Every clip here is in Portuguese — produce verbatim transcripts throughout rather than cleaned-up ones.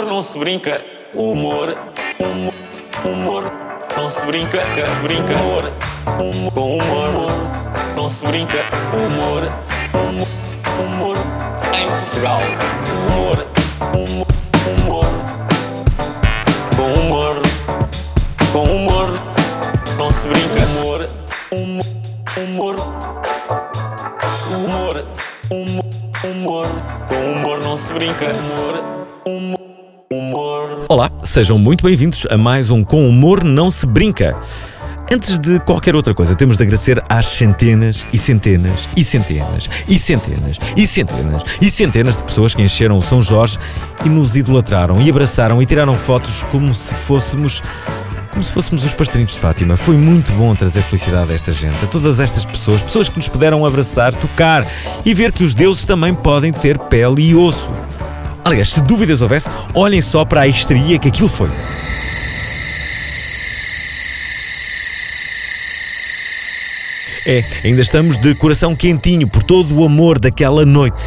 humor não se brinca. O humor, humor, humor não se brinca, brinca. Humor, humor, com humor não se brinca. Humor, humor, humor em Portugal. Humor, humor, humor. Com humor, com humor não se brinca. Humor, humor, humor. Humor, humor, humor. Com humor não se brinca. Humor, humor, humor. Olá, sejam muito bem-vindos a mais um Com Humor Não Se Brinca. Antes de qualquer outra coisa, temos de agradecer às centenas e centenas e centenas e centenas e centenas e centenas de pessoas que encheram o São Jorge e nos idolatraram e abraçaram e tiraram fotos como se fôssemos... Como se fôssemos os pastorinhos de Fátima. Foi muito bom trazer felicidade a esta gente, a todas estas pessoas, pessoas que nos puderam abraçar, tocar e ver que os deuses também podem ter pele e osso. Aliás, se dúvidas houvesse, olhem só para a histeria que aquilo foi. É, ainda estamos de coração quentinho por todo o amor daquela noite.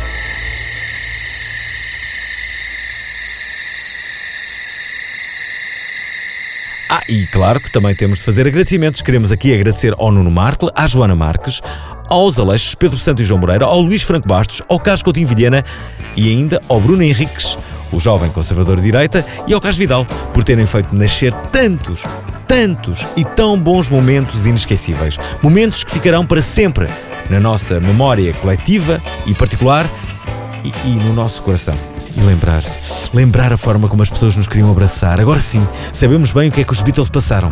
Ah, e claro que também temos de fazer agradecimentos. Queremos aqui agradecer ao Nuno Markle, à Joana Marques, aos Aleixos, Pedro Santo e João Moreira, ao Luís Franco Bastos, ao Carlos Coutinho Vilhena e ainda ao Bruno Henriques, o jovem conservador de direita, e ao Carlos Vidal, por terem feito nascer tantos, tantos e tão bons momentos inesquecíveis. Momentos que ficarão para sempre na nossa memória coletiva e particular e, e no nosso coração. E lembrar, lembrar a forma como as pessoas nos queriam abraçar. Agora sim, sabemos bem o que é que os Beatles passaram.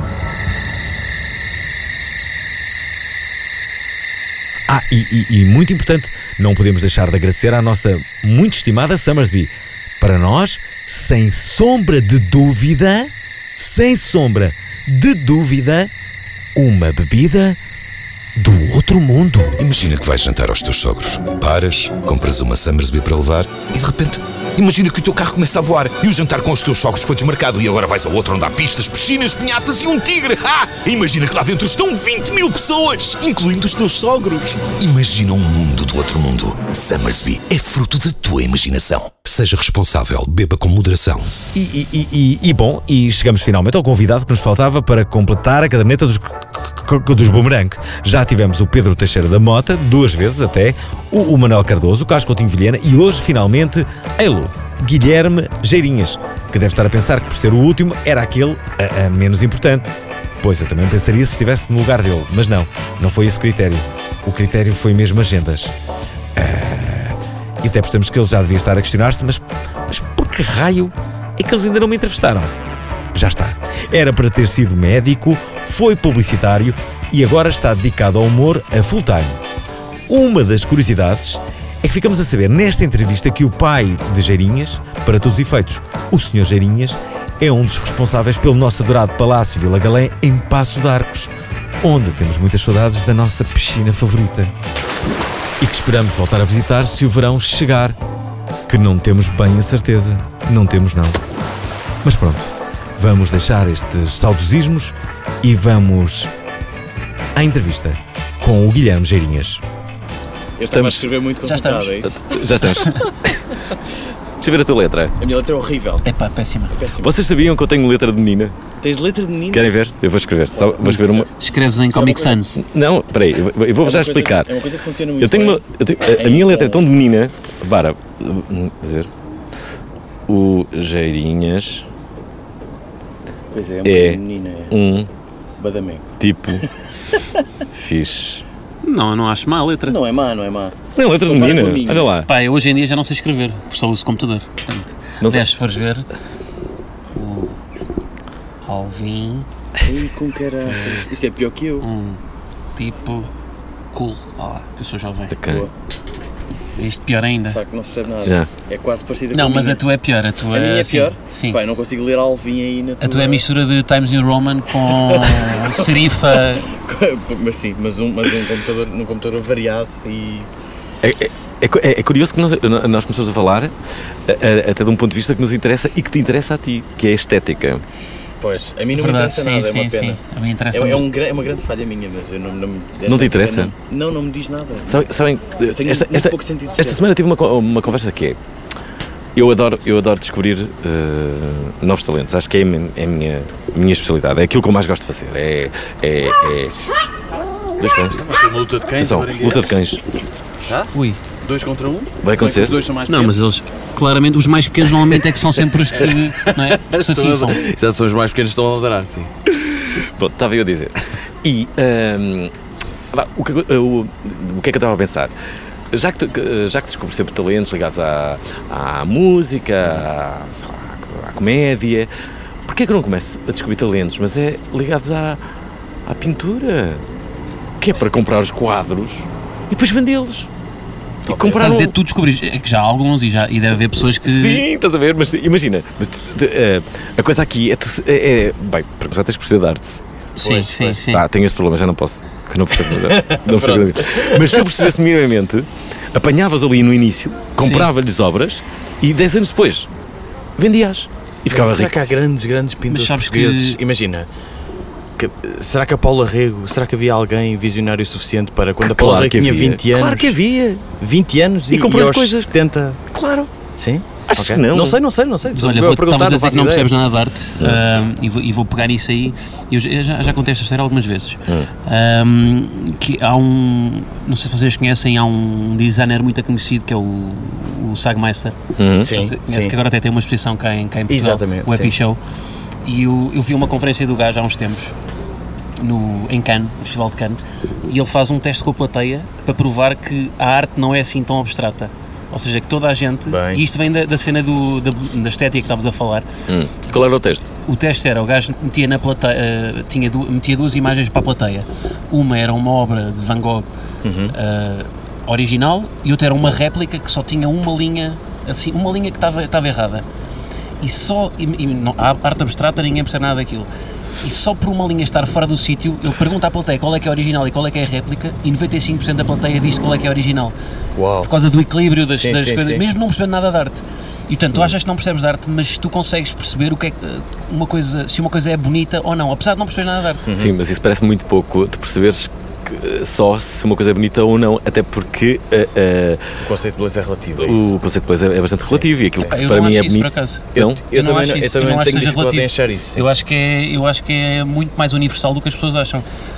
Ah, e, e, e muito importante, não podemos deixar de agradecer à nossa muito estimada Summersby. Para nós, sem sombra de dúvida, sem sombra de dúvida, uma bebida do outro mundo. Imagina que vais jantar aos teus sogros. Paras, compras uma Summersby para levar e de repente... imagina que o teu carro começa a voar e o jantar com os teus sogros foi desmarcado e agora vais ao outro onde há pistas, piscinas, pinhatas e um tigre. Ah! Imagina que lá dentro estão vinte mil pessoas, incluindo os teus sogros. Imagina um mundo do outro mundo. Summersby é fruto da tua imaginação. Seja responsável, beba com moderação. E, e, e, e, e bom, e chegamos finalmente ao convidado que nos faltava para completar a caderneta dos, dos Boomerang. Já tivemos o Pedro Teixeira da Mota, duas vezes até, o, o Manuel Cardoso, o Carlos Coutinho Vilhena e hoje finalmente, ei-lo, Guilherme Geirinhas, que deve estar a pensar que por ser o último era aquele a, a menos importante. Pois eu também pensaria se estivesse no lugar dele, mas não, não foi esse o critério. O critério foi mesmo agendas. Ah, e até percebemos que ele já devia estar a questionar-se, mas, mas por que raio é que eles ainda não me entrevistaram? Já está. Era para ter sido médico, foi publicitário e agora está dedicado ao humor a full time. Uma das curiosidades é que ficamos a saber nesta entrevista que o pai de Geirinhas, para todos os efeitos, o senhor Geirinhas, é um dos responsáveis pelo nosso adorado Palácio Vila Galé em Paço de Arcos, onde temos muitas saudades da nossa piscina favorita. E que esperamos voltar a visitar se o verão chegar, que não temos bem a certeza, não temos não. Mas pronto, vamos deixar estes saudosismos e vamos à entrevista com o Guilherme Geirinhas. Eu estava a escrever muito complicado. Já estamos. É Já estamos. Deixa eu ver a tua letra. A minha letra é horrível. É pá, péssima. É péssima. Vocês sabiam que eu tenho letra de menina? Tens letra de menina? Querem ver? Eu vou escrever. Só, vou escrever uma... Escreves em Comic Sans. Não, peraí, eu, eu vou é já coisa, explicar. É uma coisa que funciona muito eu tenho bem. uma, eu tenho, a, a minha letra é tão de menina. Para, dizer... O Geirinhas... Pois é, é uma é menina. É um... Badameco. Tipo... fixe. Não, não acho má a letra. Não é má, não é má. Não é letra de Compara menina. com a minha. Olha lá. Pá, eu hoje em dia já não sei escrever, porque só uso computador. Portanto, Não aliás, sei. se fores ver, o Alvin, Ih, com caraças. Isso é pior que eu. um tipo cool, vá lá, que eu sou jovem. Ok. Boa. Isto pior ainda. De facto, não se percebe nada. Yeah. É quase parecida Não, com a mas minha. a tua é pior. A tua A minha é sim, pior? Sim. Pai, não consigo ler Alvin aí na tua... A tua é a mistura de Times New Roman com serifa. Mas sim, mas um, mas um computador, num computador variado e... É, é, é, é curioso que nós, nós começamos a falar a, a, até de um ponto de vista que nos interessa e que te interessa a ti, que é a estética. Pois, a mim não Verdade, me interessa sim, nada, sim, é uma pena. sim. A mim interessa É, é, muito. um, é uma grande falha minha, mas eu não... Não, me- Não te interessa? Não, não me diz nada. Sabem, sabem Eu tenho esta, muito esta, pouco sentido de esta ser. semana tive uma, co- uma conversa que é Eu adoro, eu adoro descobrir uh, novos talentos. Acho que é a minha, é a minha, a minha especialidade. É aquilo que eu mais gosto de fazer. É. é, é... Dois cães. Uma luta de cães. Atenção, luta de cães. Ah? Ui. Dois contra um? Vai acontecer? Os dois são mais Não, mas eles, claramente, os mais pequenos normalmente é que são sempre os que, não é? Que se afifam. Já são os mais pequenos que estão a ladrar, sim. Bom, estava eu a dizer. E um, o, que, o, o que é que eu estava a pensar? Já que, já que descubro sempre talentos ligados à, à música, à, sei lá, à comédia, porquê é que eu não começo a descobrir talentos, mas é ligados à, à pintura? Que é para comprar os quadros e depois vendê-los. E comprar Estás a dizer, um... tu descobrires, é que já há alguns e, já, e deve haver pessoas que... Sim, estás a ver, mas imagina, mas, uh, a coisa aqui é, tu, é, é bem, para começar tens que perceber de arte. Sim, Pois, sim, pois. sim. Tá, tenho este problema, já não posso, que não percebo nada. Não percebo nada. Mas se eu percebesse minimamente, apanhavas ali no início, comprava-lhes obras e dez anos depois vendias e ficava Será rico. que há grandes, grandes pintores sabes portugueses? que- Imagina, que- será que a Paula Rego, será que havia alguém visionário suficiente para quando a Paula Claro Rego que tinha havia. vinte anos? Claro que havia. vinte anos E e, e comprou aos coisas. setenta? Claro. Sim? Achas Ok. que não? Não sei, não sei, não sei. Mas Estou olha, a vou, perguntar, estavas a dizer não que não faço percebes ideia. nada de arte, uh, e, vou, e vou pegar nisso aí. Eu já, eu já, já contei esta história algumas vezes. Hum. Um, que há um, não sei se vocês conhecem, há um designer muito conhecido que é o, o Sagmeister. Uhum. Sim, Conhece, sim. que agora até tem uma exposição cá em, cá em Portugal, Exatamente, o Epi sim. Show. E eu, eu vi uma conferência do gajo há uns tempos, no, em Cannes, no Festival de Cannes, e ele faz um teste com a plateia para provar que a arte não é assim tão abstrata. Ou seja, que toda a gente, Bem. e isto vem da, da cena do, da, da estética que estavas a falar, Hum. Qual era o texto? o teste era, o gajo metia na plateia, uh, tinha du- metia duas imagens para a plateia. Uma era uma obra de Van Gogh uh, original e outra era uma réplica que só tinha uma linha, assim, uma linha que estava estava errada. E só, e, e não, a arte abstrata ninguém percebe nada daquilo. E só por uma linha estar fora do sítio, ele pergunta à plateia qual é que é a original e qual é que é a réplica, e noventa e cinco por cento da plateia diz qual é que é a original. Uau. Por causa do equilíbrio das, Sim, das sim, coisas, sim. mesmo não percebendo nada de arte. E portanto, tu achas que não percebes de arte, mas tu consegues perceber o que é que, uma coisa, se uma coisa é bonita ou não, apesar de não perceberes nada de arte. Sim, mas isso parece muito pouco de perceberes que, só se uma coisa é bonita ou não, até porque uh, O conceito de beleza é relativo. é uh, isso. o conceito de beleza é bastante relativo e aquilo Pá, que eu para não mim acho é isso, por bonito. acaso. Não? Eu, Eu não também, acho não- eu isso, eu também não acho tenho que seja dificuldade em relativo. achar isso. sim. Eu acho que é, eu acho que é muito mais universal do que as pessoas acham.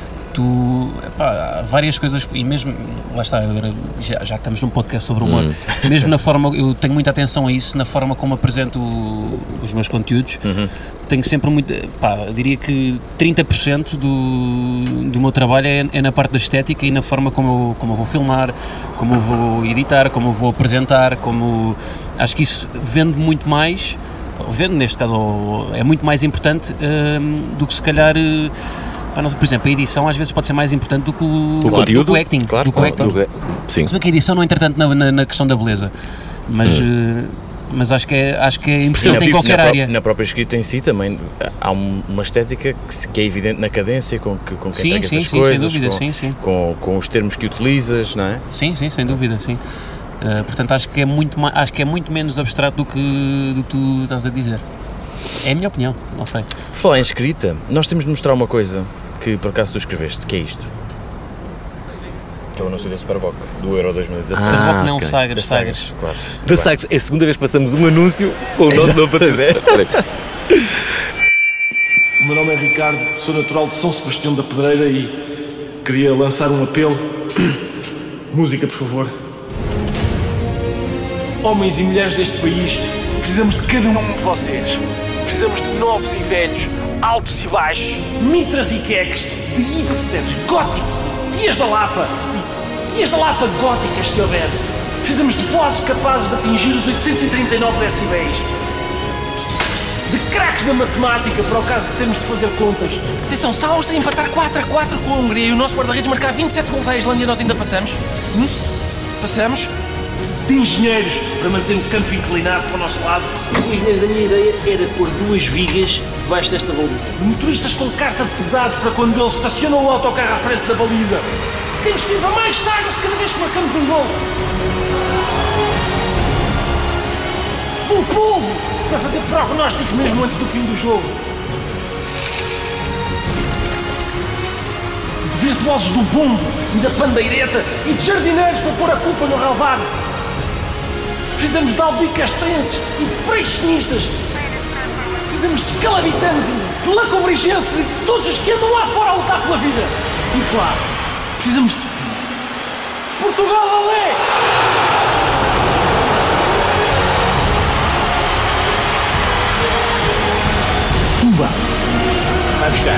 Tu, epá, há várias coisas, e mesmo, lá está, agora, já, já que estamos num podcast sobre humor, mesmo na forma, eu tenho muita atenção a isso, na forma como apresento o- os meus conteúdos, tenho sempre muito, pá, eu diria que trinta por cento do, do meu trabalho é, é na parte da estética e na forma como eu, como eu vou filmar, como eu vou editar, como eu vou apresentar, como, acho que isso vende muito mais, vende neste caso, ou é muito mais importante hum, do que se calhar... eh, pá, não sei, por exemplo, a edição às vezes pode ser mais importante do que o, O conteúdo? do que o acting. Claro, do que o claro, acting. Sim. Se bem que a edição não entra tanto na, na, na questão da beleza, mas, eh, mas acho, que é, acho que é importante em Sim, qualquer na, pró- área. na própria escrita em si também há um- uma estética que, se- que é evidente na cadência com, que, com quem Sim, tem sim, essas sim, sem coisas, dúvida, com, sim, sim. Com, com os termos que utilizas, não é? Sim, sim, sem dúvida, sim. Eh, portanto, acho que, é muito ma- acho que é muito menos abstrato do que, do que tu estás a dizer. É a minha opinião, não sei. Por falar em escrita, nós temos de mostrar uma coisa que por acaso tu escreveste, que é isto. Que é o anúncio da Superboc, do Euro dois mil e dezassete. Ah, Superboc não, ok. Sagres, Das Sagres. claro. Da Sagres, é a segunda vez que passamos um anúncio com o nosso novo patrocinador. O meu nome é Ricardo, sou natural de São Sebastião da Pedreira e queria lançar um apelo. Música, por favor. Homens e mulheres deste país, precisamos de cada um de vocês. Precisamos de novos e velhos, altos e baixos, mitras e queques, de hipsters, góticos, tias da Lapa e tias da Lapa góticas, se houver. Precisamos de vozes capazes de atingir os oitocentos e trinta e nove decibéis. De craques da matemática, para o caso de termos de fazer contas. Atenção, se a Áustria empatar quatro a quatro com a Hungria e o nosso guarda-redes marcar vinte e sete gols à Islândia, nós ainda passamos? Hum? Passamos? De engenheiros, para manter o campo inclinado para o nosso lado. Os engenheiros, a minha ideia era pôr duas vigas debaixo desta baliza. De motoristas com carta de pesados para quando eles estacionam o autocarro à frente da baliza. Quem nos sirva mais sagres cada vez que marcamos um gol. O povo, para fazer prognósticos mesmo antes do fim do jogo. De virtuosos do bumbo e da pandeireta e de jardineiros para pôr a culpa no relvado. Precisamos de albicastrenses e de freixenistas. Precisamos de escalabitanos e de lacobrigenses e de todos os que andam lá fora a lutar pela vida. E claro, precisamos de ti. Portugal, olé! Tumba! Vai buscar.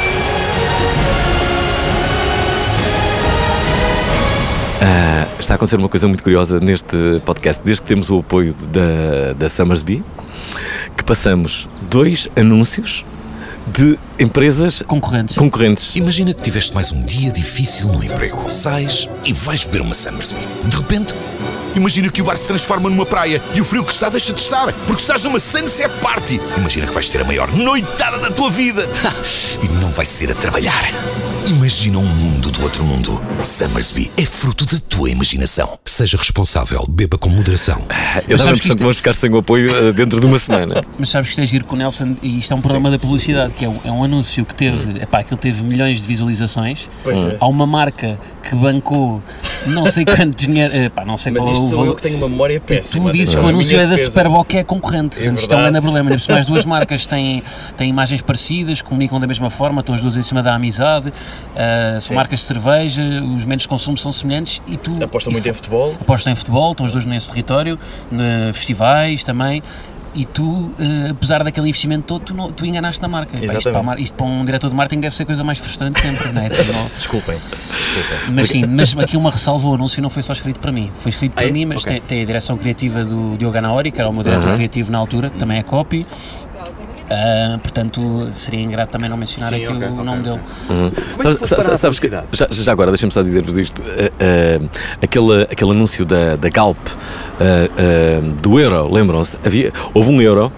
Ah, está a acontecer uma coisa muito curiosa neste podcast, desde que temos o apoio da, da Summersby, que passamos dois anúncios de empresas Concorrentes. concorrentes. Imagina que tiveste mais um dia difícil no emprego. Sais e vais beber uma Summersby. De repente, imagina que o bar se transforma numa praia e o frio que está deixa de estar, porque estás numa sunset party. Imagina que vais ter a maior noitada da tua vida. E não vai ser a trabalhar. Imagina um mundo do outro mundo. Summersby é fruto da tua imaginação. Seja responsável, beba com moderação. Eu dava a impressão que vamos ficar sem o apoio uh, dentro de uma semana. Mas sabes que isto é giro com o Nelson, e isto é um problema da publicidade, que é um, é um anúncio que teve, epá, aquilo teve milhões de visualizações. Pois é. Há uma marca que bancou não sei quanto dinheiro, epá, não sei Mas qual é isto o sou valor. eu que tenho uma memória E péssima. tu dizes que o A anúncio minha é da defesa. Superboc, que é concorrente. É Isto é um grande verdade. problema. Ainda por cima, as duas marcas têm, têm imagens parecidas, comunicam da mesma forma, estão as duas em cima da amizade, uh, são marcas de cerveja, os menos de consumo são semelhantes e tu... Apostam e muito fo- em futebol. Apostam em futebol, estão os dois nesse território, uh, festivais também. E tu, uh, apesar daquele investimento todo, tu, não, tu enganaste na marca. Pá, isto, Exatamente. para a mar- isto para um diretor de marketing deve ser a coisa mais frustrante sempre, não é? Tu não- Desculpem. Desculpem. Mas sim, mas aqui uma ressalva, o anúncio não foi só escrito para mim, foi escrito para Ah, é? mim, mas Ok. tem, tem a direção criativa do Diogo Anaori, que era o meu diretor criativo na altura, que também é copy. Ah, portanto, seria ingrato também não mencionar Sim, aqui ok, o ok, nome ok. dele. Como é que Sabes, foste parar sabes- à sabes que, publicidade? já, já agora, deixa-me só dizer-vos isto. Uh, uh, aquele, aquele anúncio da, da Galp, uh, uh, do euro, lembram-se? Havia, houve um euro.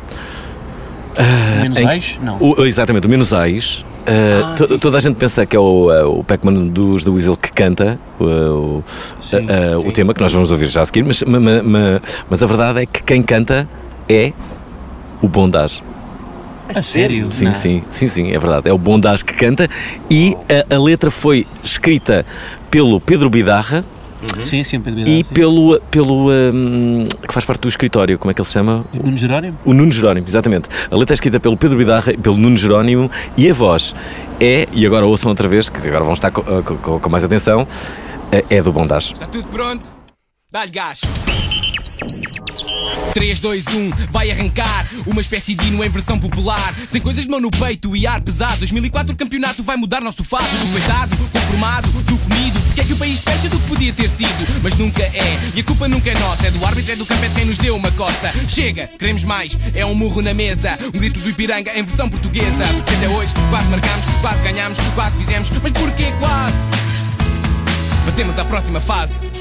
uh, Menos em- ais? Não. o- exatamente, o menos ais. Uh, Ah, to- sim, toda a gente pensa que é o, uh, o Pac-Man dos The Weasel que canta uh, o, Sim, uh, uh, sim. o tema que nós vamos ouvir já a seguir, mas, ma- ma- ma- mas a verdade é que quem canta é o Bondage. A sério? Sim, Não. sim, sim, sim, é verdade. É o Bondage que canta e a, a letra foi escrita pelo Pedro Bidarra Sim, sim, Pedro e Vidal, sim. pelo, pelo hum, que faz parte do escritório, como é que ele se chama? Nuno Jerónimo? O Nuno Jerónimo, exatamente. A letra é escrita pelo Pedro Bidarra e pelo Nuno Jerónimo e a voz é, e agora ouçam outra vez, que agora vão estar com, com- com mais atenção, é é do Bondage. Está tudo pronto? Dá-lhe gás. três, dois, um, vai arrancar uma espécie de hino em versão popular. Sem coisas de mão no peito e ar pesado. dois mil e quatro o campeonato vai mudar nosso fado. Do peitado, do formado, do comido. Porque é que o país fecha do que podia ter sido, mas nunca é. E a culpa nunca é nossa, é do árbitro, é do campo, é de quem nos deu uma coça. Chega, queremos mais, é um murro na mesa. Um grito do Ipiranga em versão portuguesa. Porque até hoje quase marcamos, quase ganhamos, quase fizemos. Mas porquê quase? Passemos à próxima fase.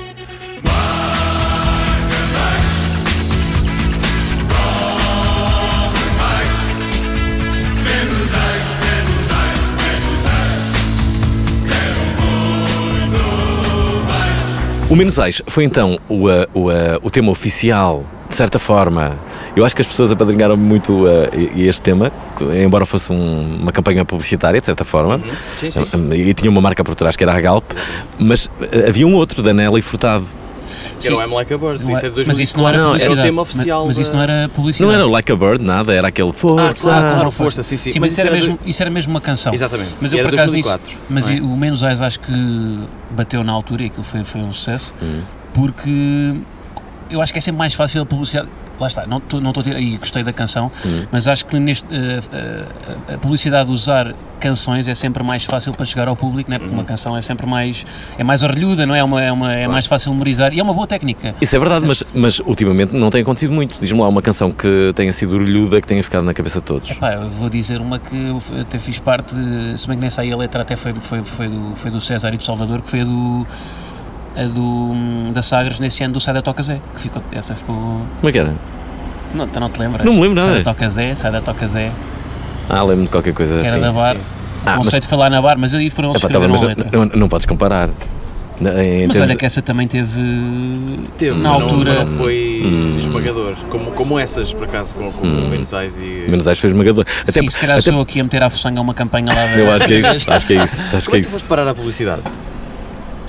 O Menos Ais foi então o, uh, o, uh, o tema oficial, de certa forma. Eu acho que as pessoas apadrinharam muito uh, e- e este tema, embora fosse um- uma campanha publicitária, de certa forma, Sim, sim. Um, e tinha uma marca por trás que era a Galp, mas uh, havia um outro, da Nelly Furtado. Que era o I'm Like a Bird. Não Isso é é- de mas isso não era dois mil e quatro. Era o publicidade. tema oficial. Mas, mas isso da- não era publicidade. Não era o Like a Bird, nada, era aquele Força. Ah, claro, claro, força, sim, sim. Sim, mas, isso, era do- mesmo, isso era mesmo uma canção. Exatamente. Mas E eu era por acaso nisso, dois mil e quatro, mas não é? o Menos Ais acho que bateu na altura e aquilo foi, foi um sucesso, Hum. porque eu acho que é sempre mais fácil a publicidade. Lá está, não estou não estou a ter, e gostei da canção, Hum. mas acho que neste, eh, eh, a publicidade de usar canções é sempre mais fácil para chegar ao público, né? Porque Uhum. uma canção é sempre mais, é mais orelhuda, não é? É, uma, é, uma, é mais fácil de memorizar e é uma boa técnica. Isso é verdade, mas, mas ultimamente não tem acontecido muito. Diz-me lá uma canção que tenha sido orelhuda, que tenha ficado na cabeça de todos. Epá, eu vou dizer uma que eu até fiz parte, se bem que nessa aí a letra até foi, foi, foi, do, foi do César e do Salvador, que foi a do, a do da Sagres nesse ano do Sai da Toca Zé, que ficou, essa ficou... Como é que era? Não, tu não te lembras? Não me lembro nada. Sai da Toca Zé, Sai da Toca Zé, Ah, lembro-me de qualquer coisa que era assim. da bar. Ah, O mas- conceito foi lá na bar, mas aí foram eles que Epá, tá bem, escreveram mas a letra. não, não, não podes comparar. Na- em Mas termos olha de- que essa também teve, Teve, na mas altura... Não, mas não foi esmagador. Como, como essas, por acaso, com, com o Menos Ais e. Menos Ais foi esmagador. Até, Sim, se calhar até- sou aqui a meter à fuçanga uma campanha lá da... Eu acho que é isso. Acho que é isso. Acho Como que é é que tu foste isso. parar à publicidade?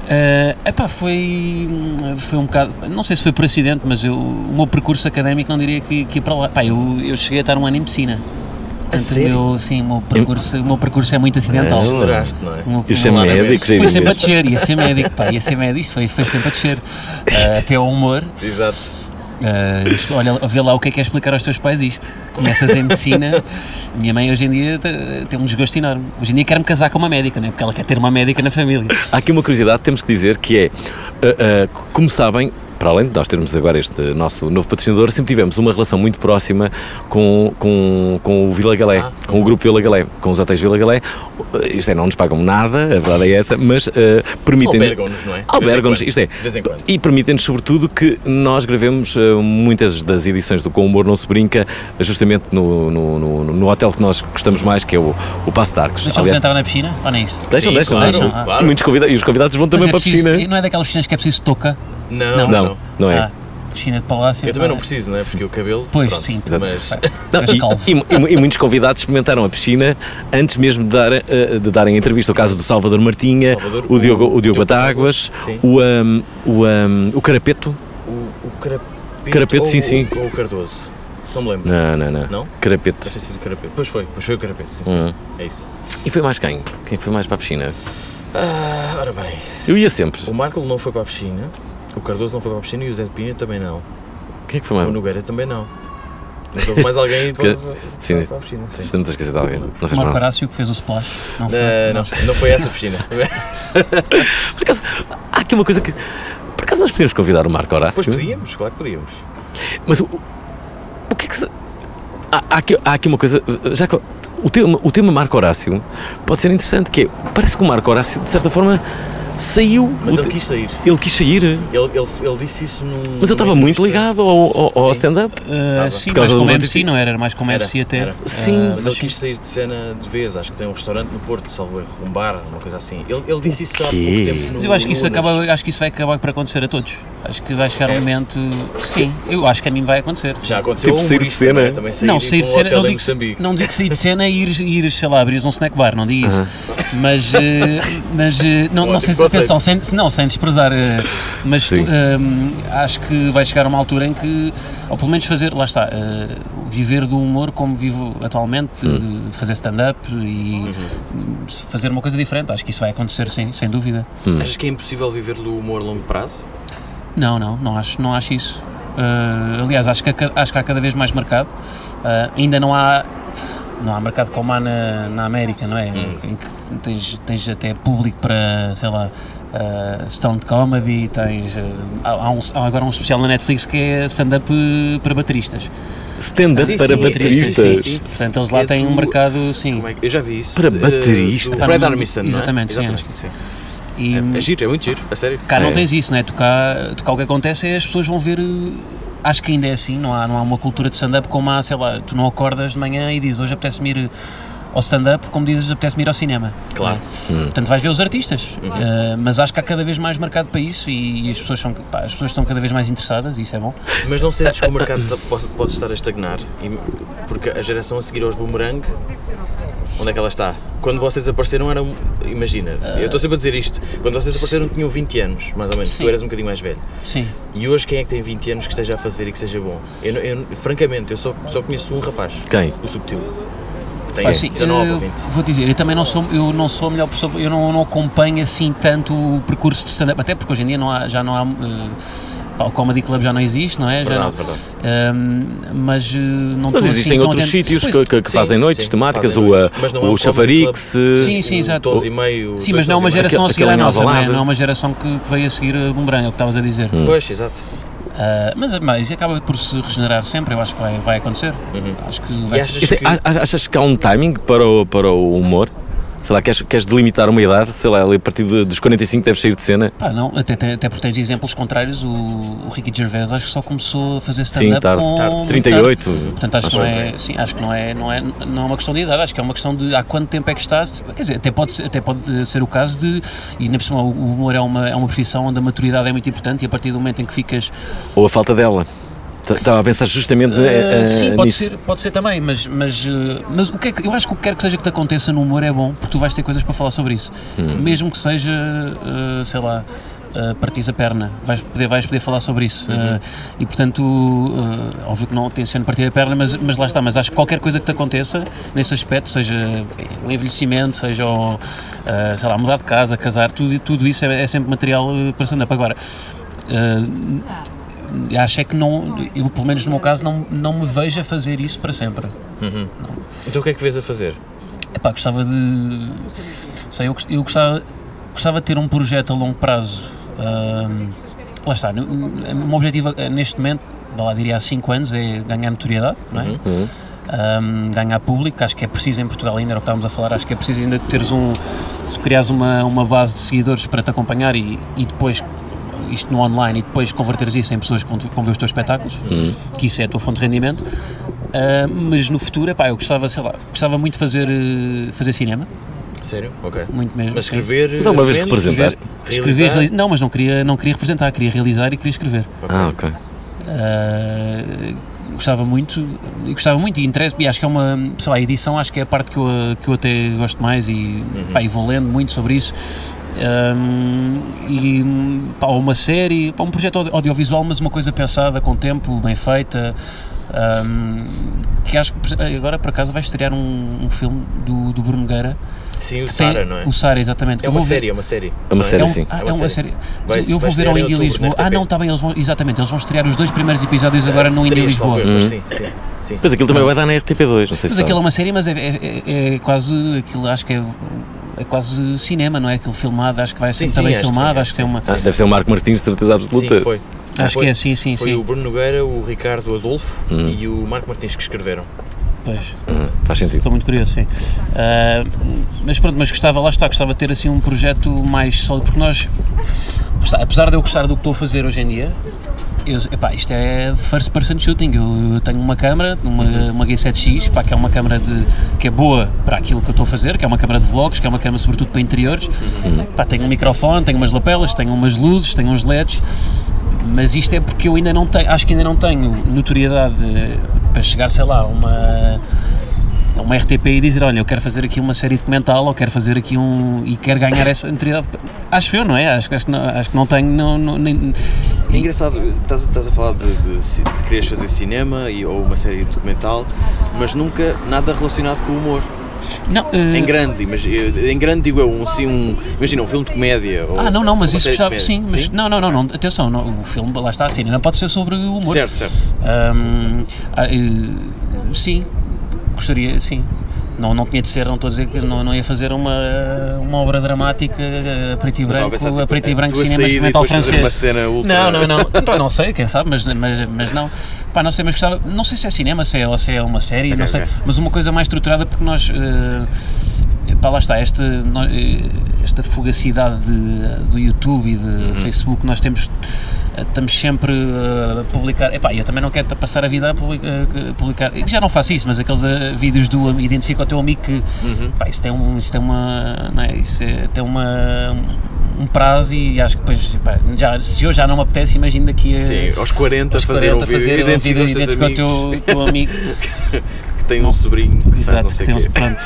Uh, epá, foi, foi um bocado, não sei se foi por acidente, mas eu, o meu percurso académico não diria que, que ia para lá. Pá, eu, eu cheguei a estar um ano em medicina. Portanto, o meu, sim, o meu percurso, o meu percurso é muito acidental. Aceleraste, não é? O meu- Ia ser o meu- médico, já Foi ia sempre a dizer. descer, ia ser médico, pá, ia ser médico, isto foi, foi sempre a descer. Uh, até ao humor. Exato. Uh, isto- olha, vê lá o que é que é explicar aos teus pais isto. Começas em medicina. Minha mãe hoje em dia te- tem um desgosto enorme. Hoje em dia quer-me casar com uma médica, né? Porque ela quer ter uma médica na família. Há aqui uma curiosidade, temos que dizer que é, uh, uh, como sabem, para além de nós termos agora este nosso novo patrocinador, sempre tivemos uma relação muito próxima com, com, com o Vila Galé, Ah. com o grupo Vila Galé, com os hotéis Vila Galé. Isto é, não nos pagam nada, a verdade é essa, mas uh, permitem... Albergam-nos, não é? De vez em Albergam-nos, quando. isto é. De vez em quando. E permitem-nos, sobretudo, que nós gravemos uh, muitas das edições do Com Humor Não Se Brinca, justamente no, no, no, no hotel que nós gostamos mais, que é o, o Passo de Arcos. Deixam-vos entrar na piscina? Ou nem isso? Deixam, Sim, deixam, claro, deixam. claro. Muitos convidados, e os convidados vão também Mas é para a preciso- piscina. Não é daquelas piscinas que é preciso touca? Não, Não, não. não é. Ah, piscina de palácio. Eu também não Ah, preciso, não é? Porque o cabelo. Pois, pronto, sim. Mas. Não, És calvo. e, e- e muitos convidados experimentaram a piscina antes mesmo de, dar, eh, de darem a entrevista. O caso do Salvador Martinha, Salvador, o Diogo, o- o Diogo o Batáguas, Sim. o, um, o, um, o Carapeto. O, o Carapeto. Carapeto, ou, sim, sim. Ou o Cardoso. Não me lembro. Não, não, não. Não? Carapeto. Deve ter sido o Carapeto. Pois foi, pois foi o Carapeto, sim, sim. Hum. É isso. E foi mais quem? Quem é que foi mais para a piscina? Ah, ora bem. Eu ia sempre. O Marco não foi para a piscina, o Cardoso não foi para a piscina e o Zé de Pinha também não. Quem é que foi O mais? Nogueira também não. Mas houve mais alguém para, Que- para, sim. para a piscina. Sim. Estamos a esquecer de alguém. Não fez Marco mal. Horácio que fez o splash. Não foi? Eh, não, não foi essa piscina. Por acaso, há aqui uma coisa que. Por acaso nós podíamos convidar o Marco Horácio? Pois podíamos, claro que podíamos. Mas o, o que é que se. Há, há, aqui, há aqui uma coisa. Já que o tema, o tema Marco Horácio pode ser interessante, que é. Parece que o Marco Horácio, de certa forma, saiu. Mas o ele te- quis sair. ele quis sair. Ele, ele, ele disse isso num. Mas ele numa estava muito entrevista. ligado ao, ao, ao Sim. stand-up. Uh, Tava. sim, Por causa mais do como Levante- M C, não era? Era mais como Era, M C até. era. Sim. Uh, Mas ele quis sair de cena de vez, acho que tem um restaurante no Porto, salvo erro, um bar, uma coisa assim. Ele, ele disse isso há pouco quê? tempo no Mas eu acho que isso no Unas. acaba, acho que isso vai acabar por acontecer a todos. Acho que vai chegar um É? momento. Sim, eu acho que a mim vai acontecer. Já aconteceu Tipo um sair de humorista, cena. não é? Também sair, Não, sair de cena, um hotel não em digo, Moçambique. não digo sair de cena e ir, ir, sei lá, abrir um snack bar, não digo isso. Mas, eh, mas eh, não, Um não sei se, ótimo atenção, sem, não, sem desprezar, eh, mas Sim. tu, eh, acho que vai chegar a uma altura em que, ou pelo menos fazer, lá está, eh, viver do humor como vivo atualmente, de, de fazer stand-up e fazer uma coisa diferente. Acho que isso vai acontecer, sim, sem dúvida. Achas que é impossível viver do humor a longo prazo? Não, não, não acho, não acho isso. Uh, aliás, acho que, há ca- acho que há cada vez mais mercado. Uh, ainda não há, não há mercado como há na, na América, não é? Em que tens, tens até público para, sei lá, uh, stand comedy, tens, uh, há, há um, há agora um especial na Netflix que é stand-up uh, para bateristas. Stand-up Sim, para sim, bateristas. sim, sim. Portanto, eles lá É têm um do- mercado, sim. Como é que- eu já vi isso. Para eh, baterista. Do Fred Tá, Armisen, não é? exatamente, sim, Exatamente, acho sim. E, É, é giro, é muito giro, a sério. Cá não É. tens isso, não é? Tu cá, tu cá o que acontece é as pessoas vão ver. eh, Acho que ainda é assim, não há, não há uma cultura de stand-up como há, sei lá, tu não acordas de manhã e dizes hoje apetece-me ir ao stand-up, como dizes apetece-me ir ao cinema. Claro. Não é? Portanto, vais ver os artistas, eh, mas acho que há cada vez mais mercado para isso e, e as, pessoas são, pá, as pessoas estão cada vez mais interessadas e isso é bom. Mas não sentes que o mercado tá- pode, pode estar a estagnar? E- porque a geração a seguir aos Boomerang, onde é que ela está? Quando vocês apareceram eram, imagina, eu estou sempre a dizer isto, quando vocês apareceram tinham vinte anos, mais ou menos, Sim. tu eras um bocadinho mais velho. Sim. E hoje quem é que tem vinte anos que esteja a fazer e que seja bom? Eu, não- eu- francamente, eu só, só conheço um rapaz. Quem? O Subtil. Tem Pá, sim, dezanove eu ou vinte. vou dizer, eu também não sou, eu não sou a melhor pessoa, eu não, não acompanho assim tanto o percurso de stand-up, até porque hoje em dia não há, já não há, eh, pá, o Comedy Club já não existe, não é? Já Verdade, não, verdade. Ehm, mas eh, não Mas estou existem assim tão outros atento. sítios Pois, que, que- que sim, fazem noites sim, temáticas, fazem o, noites. Mas não é o um Chavarix. comedy club. Sim, sim, exato. Tons e meio. Sim, dois mas não é tons uma e meio. geração a Aquele- seguir à aquele em nossa, não é? Alvalade. Não é uma geração que, que veio a seguir a Boomerang, é o que estavas a dizer. Pois, exato. Ah, mas, mas acaba por se regenerar sempre, eu acho que vai, vai acontecer. Acho que vai E ser. achas Isto é- que- a- a- achas que há um timing para o, para o humor? Sei lá, queres, queres delimitar uma idade? Sei lá, ali a partir de- dos quarenta e cinco deves sair de cena? Pá, não, até, até, até porque tens exemplos contrários. O, o Ricky Gervais acho que só começou a fazer Sim, stand-up tarde, com tarde. muito trinta e oito. tarde. Portanto, acho, que Acho não que é, sim, acho que não é, não, é, não é uma questão de idade, acho que é uma questão de há quanto tempo é que estás. Quer dizer, até pode ser, até pode ser o caso de. E ainda por cima, o humor é uma, é uma profissão onde a maturidade é muito importante e a partir do momento em que ficas. Ou a falta dela? Estava a pensar justamente Uh, uh, sim, pode nisso. ser, pode ser também, mas, mas, uh, mas o que é que, eu acho que o que quer que seja que te aconteça no humor é bom, porque tu vais ter coisas para falar sobre isso. Hum. Mesmo que seja, uh, sei lá, uh, partires a perna, vais poder, vais poder falar sobre isso. Uhum. Uh, e portanto, uh, óbvio que não tenciono partir a perna, mas, mas lá está. Mas acho que qualquer coisa que te aconteça nesse aspecto, seja o envelhecimento, seja o, uh, sei lá, mudar de casa, casar, tudo, tudo isso é, é sempre material uh, para stand-up. Agora, uh, acho é que não, eu pelo menos no meu caso não, não me vejo a fazer isso para sempre. Uhum. Então o que é que vês a fazer? Epá, gostava de, sei, eu, eu gostava, gostava de ter um projeto a longo prazo. Uh, lá está, o meu objetivo neste momento, lá diria há cinco anos, é ganhar notoriedade, não é? Uhum. Um, ganhar público, acho que é preciso em Portugal ainda, era o que estávamos a falar, acho que é preciso ainda teres um, criares uma, uma base de seguidores para te acompanhar e, e depois isto no online e depois converteres isso em pessoas que vão, vão ver os teus espetáculos, uhum. que isso é a tua fonte de rendimento. Uh, mas no futuro, epá, eu gostava, sei lá, gostava muito de fazer, uh, fazer cinema. Sério? Ok. Muito mesmo. Mas escrever... Mas alguma vez que representaste? Escrever, reali- não, mas não queria, não queria representar, queria realizar e queria escrever. Okay. Ah, ok. Uh, gostava muito, gostava muito e interessa, e acho que é uma, sei lá, a edição acho que é a parte que eu, que eu até gosto mais e, uhum. pá, e vou lendo muito sobre isso. Um, e pá, uma série, pá, um projeto audiovisual, mas uma coisa pensada, com tempo, bem feita, um, que acho que agora por acaso vai estrear um, um filme do, do Bruno Nogueira. Sim, o Sara, não é? O Sara, exatamente. É uma série, é uma série. É uma série, é um, sim. Ah, é uma, é uma série. série. Vai, eu vou ver ao Indie Lisboa. Ah, não, está bem, eles vão, exatamente, eles vão estrear os dois primeiros episódios agora no Indie Lisboa. Hum. Sim, sim, sim. Pois aquilo também vai dar na R T P dois, não sei se Mas aquilo é uma série, mas é, é, é quase, aquilo acho que é, é quase cinema, não é? Aquilo filmado, acho que vai ser sim, também sim, filmado, acho acho que tem uma... Ah, deve ser o Marco Martins, de certeza absoluta. Sim, foi. Acho foi, que é, sim, sim, foi sim. o Bruno Nogueira, o Ricardo Adolfo hum. e o Marco Martins que escreveram. Pois. Hum, faz sentido. Estou muito curioso, sim. Uh, mas pronto, mas gostava, lá está, gostava de ter assim um projeto mais sólido, porque nós, está, apesar de eu gostar do que estou a fazer hoje em dia, eu, epá, isto é first person shooting, eu, eu tenho uma câmera, uma, uma G sete X, pá, que é uma câmera de, que é boa para aquilo que eu estou a fazer, que é uma câmera de vlogs, que é uma câmera sobretudo para interiores, uhum. pá, tenho um microfone, tenho umas lapelas, tenho umas luzes, tenho uns L E Ds, mas isto é porque eu ainda não tenho, acho que ainda não tenho notoriedade para chegar, sei lá, uma, uma R T P e dizer, olha, eu quero fazer aqui uma série documental ou quero fazer aqui um... e quero ganhar essa notoriedade. Acho eu, não é? Acho, acho, que, não, acho que não tenho... Não, não, nem... É engraçado, estás, estás a falar de, de, de quereres fazer cinema e, ou uma série documental, mas nunca nada relacionado com o humor. Não, uh... Em grande, mas em grande digo eu, um, assim, um, imagina um filme de comédia. Ou ah, não, não, mas isso gostava, sim, mas sim? Não, não, não, não, atenção, não, o filme, lá está, assim, não pode ser sobre o humor. Certo, certo. Um, uh, sim, gostaria, sim. Não, não tinha de ser, não estou a dizer que não, não ia fazer uma, uma obra dramática a preto e branco, a, a preto e branco cinema experimental francês. Uma cena ultra... Não, não, não, não, não sei, quem sabe, mas, mas, mas não. Pá, não sei, mas gostava, não sei se é cinema, se é, ou se é uma série, okay, não sei, okay. Mas uma coisa mais estruturada, porque nós, uh, pá, lá está, esta, esta fugacidade de, do YouTube e de uhum. Facebook, nós temos, estamos sempre a publicar, epá, eu também não quero passar a vida a publicar, a publicar, já não faço isso, mas aqueles uh, vídeos do identifica o teu amigo que, uhum. pá, isso tem, um, isso tem uma, não é, isso é, tem uma... um prazo e acho que depois, pá, já, se eu já não me apetece, imagino daqui a... Sim, aos quarenta, aos fazer quarenta um vídeo, fazer identifica, um vídeo, identifica o teu, teu amigo. Que tem um sobrinho. Exato, não sei que tem um pronto.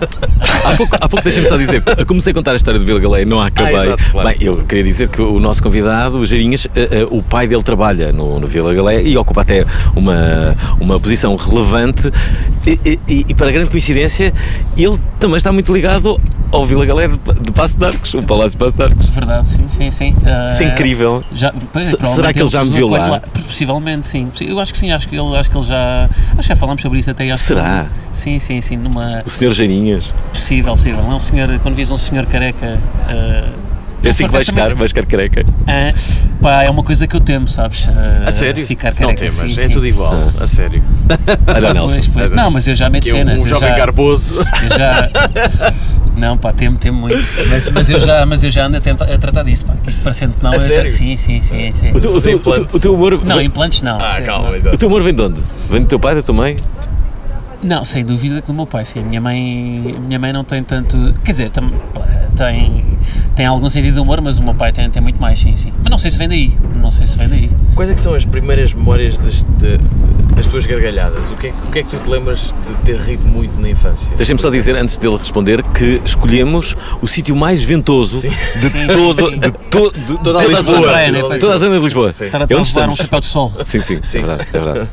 há pouco, há pouco deixa-me só dizer, eu comecei a contar a história do Vila Galé, não a acabei. Ah, exato, claro. Bem, eu queria dizer que o nosso convidado, o Jarinhas, uh, uh, o pai dele trabalha no, no Vila Galé e ocupa até uma, uma posição relevante e, e, e, para grande coincidência, ele também está muito ligado ao Vila Galé de, de Paço de Arcos, o Palácio de Paço de Arcos. Verdade, sim, sim, sim. Uh, Isso é incrível. Já, pois, será que ele já me viu lá? lá? Possivelmente, sim. Eu acho que sim, acho que ele, acho que ele já... Acho que já falámos sobre isso até. Acho será? Que, sim, sim, sim. Numa... O senhor Jarinhas? Possível, possível. É um senhor, quando vis um senhor careca... Uh, é assim que vais ficar, também... vais ficar careca? Ah, pá, é uma coisa que eu temo, sabes? Uh, a sério? Ficar careca. Não temas, sim, é sim. tudo igual, ah. a sério. Olha, Nelson. Pois, pois. Não, mas eu já meto cenas. Um jovem já, garboso. Eu já... Não, pá, temo, temo muito. Mas, mas, eu, já, mas eu já ando a, tenta, a tratar disso, pá. Que isto parecendo que não. A eu sério? Já, sim, sim, sim. sim. O, teu, o, teu, o, teu, o teu humor. Não, implantes não. Ah, calma, não. exato. O teu humor vem de onde? Vem do teu pai, da tua mãe? Não, sem dúvida que do meu pai, sim. A minha mãe, a minha mãe não tem tanto. Quer dizer, tam, tem, tem algum sentido de humor, mas o meu pai tem, tem muito mais, sim, sim. Mas não sei se vem daí, não sei se vem daí. Quais é que são as primeiras memórias das, de, das tuas gargalhadas? O que, é, o que é que tu te lembras de ter rido muito na infância? Deixem-me só dizer, antes dele responder, que escolhemos o sítio mais ventoso Sim. de, Sim, todo, sim. de, to, de toda a Toda a Lisboa. zona praia, né? Toda a zona de Lisboa. Sim. Estar a É onde levar um estamos. chapéu de sol. Sim, sim, é verdade, é verdade.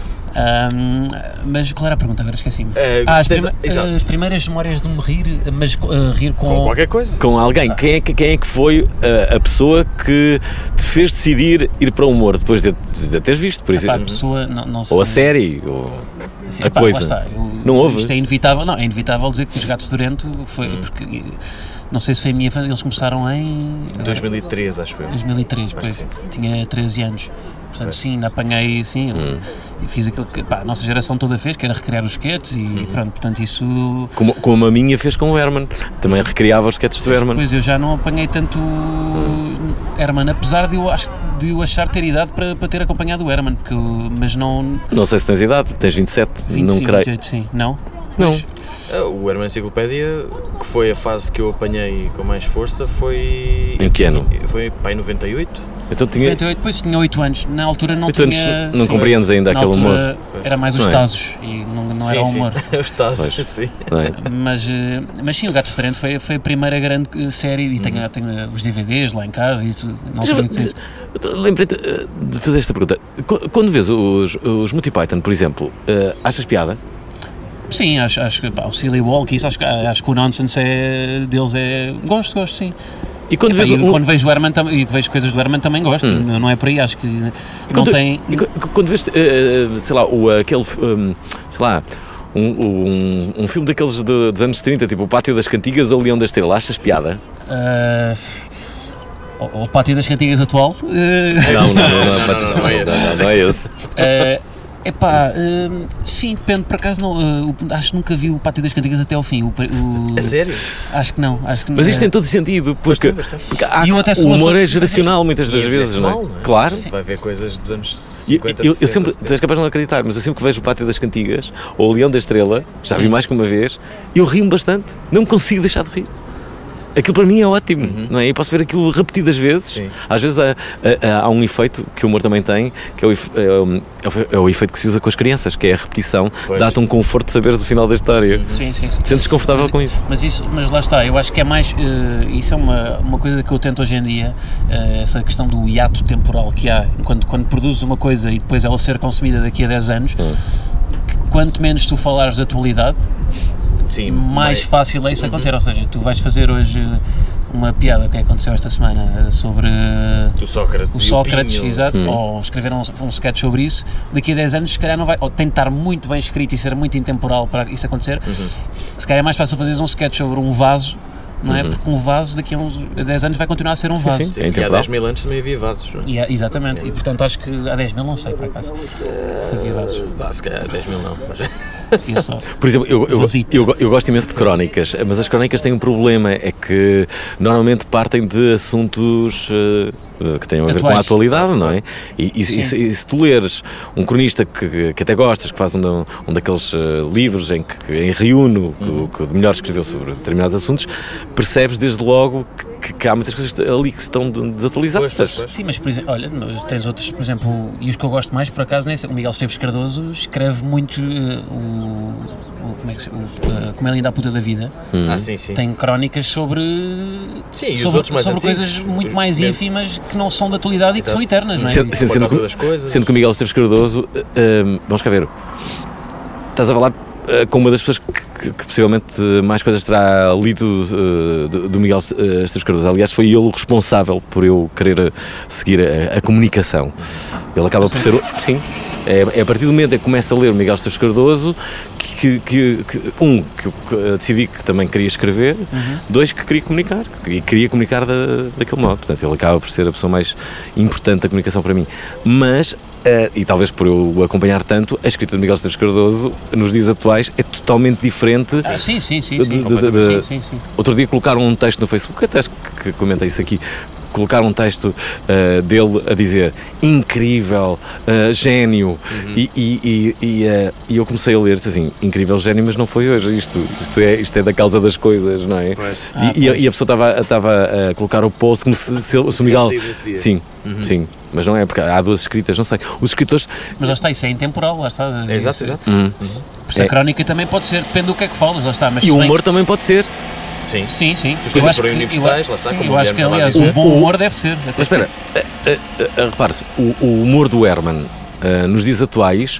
Ahm, mas qual era a pergunta? Agora esqueci-me. Eh, ah, as, tens- prima- exato. as primeiras memórias de me rir, mas uh, rir com. Com qualquer coisa? Com alguém, quem é que, quem é que foi uh, a pessoa que te fez decidir ir para o humor depois de, de teres visto, por Epá, exemplo? a pessoa, não, não sei. Ou a série, ou Assim, a epá, coisa. lá está, eu- Não houve? Isto é inevitável, não, é inevitável dizer que os Gatos de Orento foi Hum. porque não sei se foi a minha infância, eles começaram em dois mil e treze, acho eu. dois mil e três, Acho pois, que sim. tinha treze anos. Portanto, Pois. sim, ainda apanhei assim Hum. e fiz aquilo que pá, a nossa geração toda fez, que era recriar os sketches e Uhum. pronto, portanto, isso. como, como a minha fez com o Herman. Também recriava os sketches do Herman. Pois eu já não apanhei tanto Herman, apesar de eu, ach- de eu achar ter idade para, para ter acompanhado o Herman, porque eu- mas não. Não sei se tens idade, tens vinte e sete, vinte e não cinco, creio. vinte e oito, sim, não? Não. Pois. Ah, O Herman Enciclopédia, que foi a fase que eu apanhei com mais força, foi... Em que ano? Foi pá, em noventa e oito. Então tinha. noventa e oito, depois tinha oito anos, na altura não oito anos, tinha. não sim, compreendes ainda na aquele humor. altura era mais os Não é? Tazos e não, não era sim, humor. Sim, os Tazos, Pois. sim. Não é? Mas, eh, mas sim, o Gato Fedorento foi, foi a primeira grande eh, série e Uhum. tenho, tenho os D V Ds lá em casa e tudo. Na altura que fiz. Lembrei-te uh, de fazer esta pergunta. Qu- Quando vês os, os Monty Python, por exemplo, uh, achas piada? Sim, acho, acho que pá, o Silly Walk, isso, acho, que- acho que o nonsense é, deles é. Gosto, gosto, sim. E quando Epá, vês e um- quando vejo o Herman tam- e vejo coisas do Herman também gosto, não é por aí, acho que e não quando, tem. e qu- quando vês, uh, sei lá, o, aquele, um, sei lá, um, um, um filme daqueles de- dos anos trinta, tipo o Pátio das Cantigas ou o Leão da Estrela, achas piada? ah, o, o Pátio das Cantigas atual. eh, Não, não, não, não, é, Não, Pátio- não, não é esse. não, não é esse. É epá, hum, sim, depende, por acaso não, uh, o- acho que nunca vi o Pátio das Cantigas até ao fim. O, o- A sério? Acho que não, acho que Mas isto eh, tem todo sentido, porque, porque há- E eu até o sou uma humor fã- é geracional muitas das E vezes, não é? envelhece mal, não é? Claro. Vai ver coisas dos anos E Eu, cinquenta, eu, eu sessenta, sempre, tu setenta. és capaz de não acreditar, mas eu sempre que vejo o Pátio das Cantigas ou o Leão da Estrela, já vi mais que uma vez, eu rio-me bastante, não me consigo deixar de rir. Aquilo para mim é ótimo, não é? Eu posso ver aquilo repetidas vezes. Sim. Às vezes há, há- há um efeito que o humor também tem, que é o, efe- é o- é o efeito que se usa com as crianças, que é a repetição, Pois. dá-te um conforto de saberes o final da história. Sim, sim, sim. Te sentes confortável Mas- com isso. Mas, isso, mas lá está, eu acho que é mais. eh, isso é uma, uma coisa que eu tento hoje em dia, eh, essa questão do hiato temporal que há, quando, quando produzes uma coisa e depois ela ser consumida daqui a dez anos, Hum. que quanto menos tu falares de atualidade, Sim, mais fácil é isso acontecer. Ou seja, tu vais fazer hoje uma piada que aconteceu esta semana sobre O Sócrates, o e Sócrates, Pinho. exato, ou escrever um, um sketch sobre isso, daqui a dez anos se calhar não vai, ou tem de estar muito bem escrito e ser muito intemporal para isso acontecer, se calhar é mais fácil fazeres um sketch sobre um vaso, não é? Porque um vaso daqui a uns a dez anos vai continuar a ser um vaso. sim. E É há intemporal. dez mil anos também havia vasos. Não é? E, é- exatamente, e portanto acho que há dez mil não sei por acaso se havia vasos. Bah, se calhar dez mil não, mas... Tinha só. Por exemplo, eu, eu, Vasito. eu, eu gosto imenso de crónicas, mas as crónicas têm um problema, é que normalmente partem de assuntos eh, que têm a ver com a Atuais. atualidade, não é? E, e, e se, e se tu leres um cronista que, que até gostas, que faz um, da- um daqueles eh, livros em que em reúne o Uhum. que, que de melhor escreveu sobre determinados assuntos, percebes desde logo que, que há muitas coisas ali que estão de- desatualizadas. Pois, pois, Sim, mas por exemplo, olha, mas tens outros, por exemplo, e os que eu gosto mais, por acaso, nem sei, o Miguel Esteves Cardoso escreve muito eh, o, o, como é que se, o uh, Como é Linda a Puta da Vida. Ah, sim, sim. Tem crónicas sobre, Sim, e os sobre, outros mais sobre antigos? coisas muito Os mais mesmo. ínfimas que não são da atualidade e que Exato. são eternas, não é? Sendo, sendo, Por sendo, causa que- das coisas. sendo que o Miguel Esteves Cardoso, eh, eh, vamos cá ver, estás a falar eh, com uma das pessoas que, que- que possivelmente mais coisas terá lido eh, do, do Miguel eh, Esteves Cardoso. Aliás, foi ele o responsável por eu querer eh, seguir a, a comunicação. Ele acaba por ser. o- Sim, é, é a partir do momento em que começa a ler o Miguel Esteves Cardoso que, que, que- um, que eu que, eh, decidi que também queria escrever, dois, que queria comunicar e queria comunicar da, daquele modo. Portanto, ele acaba por ser a pessoa mais importante da comunicação para mim. Mas Uh, e talvez por eu o acompanhar tanto, a escrita de Miguel Esteves Cardoso nos dias atuais é totalmente diferente. Ah, sim, sim, sim, de- sim, de- de- completamente. de- sim, sim, sim. Outro dia colocaram um texto no Facebook, até acho que, que comentei isso aqui, colocar um texto uh, dele a dizer incrível, uh, gênio, uhum. e, e, e, e, uh, e eu comecei a ler assim, incrível, gênio, mas não foi hoje, isto, isto, é, isto é da causa das coisas, não é? Ah, e, e, a, e a pessoa estava, estava a colocar o post como se, se, se o Miguel... Sim, uhum. sim, mas não é, porque há duas escritas, não sei. Os escritores... Mas lá está, isso é intemporal, lá está. É, exato, exato. Uhum. Por isso a crónica também pode ser, depende do que é que falas, lá está. Mas e o humor que... também pode ser. Sim, sim, sim. Se as coisas forem universais, lá está. Sim, como eu acho que, aliás, o bom humor deve ser. Mas espera, repare-se, o, o humor do Herman uh, nos dias atuais,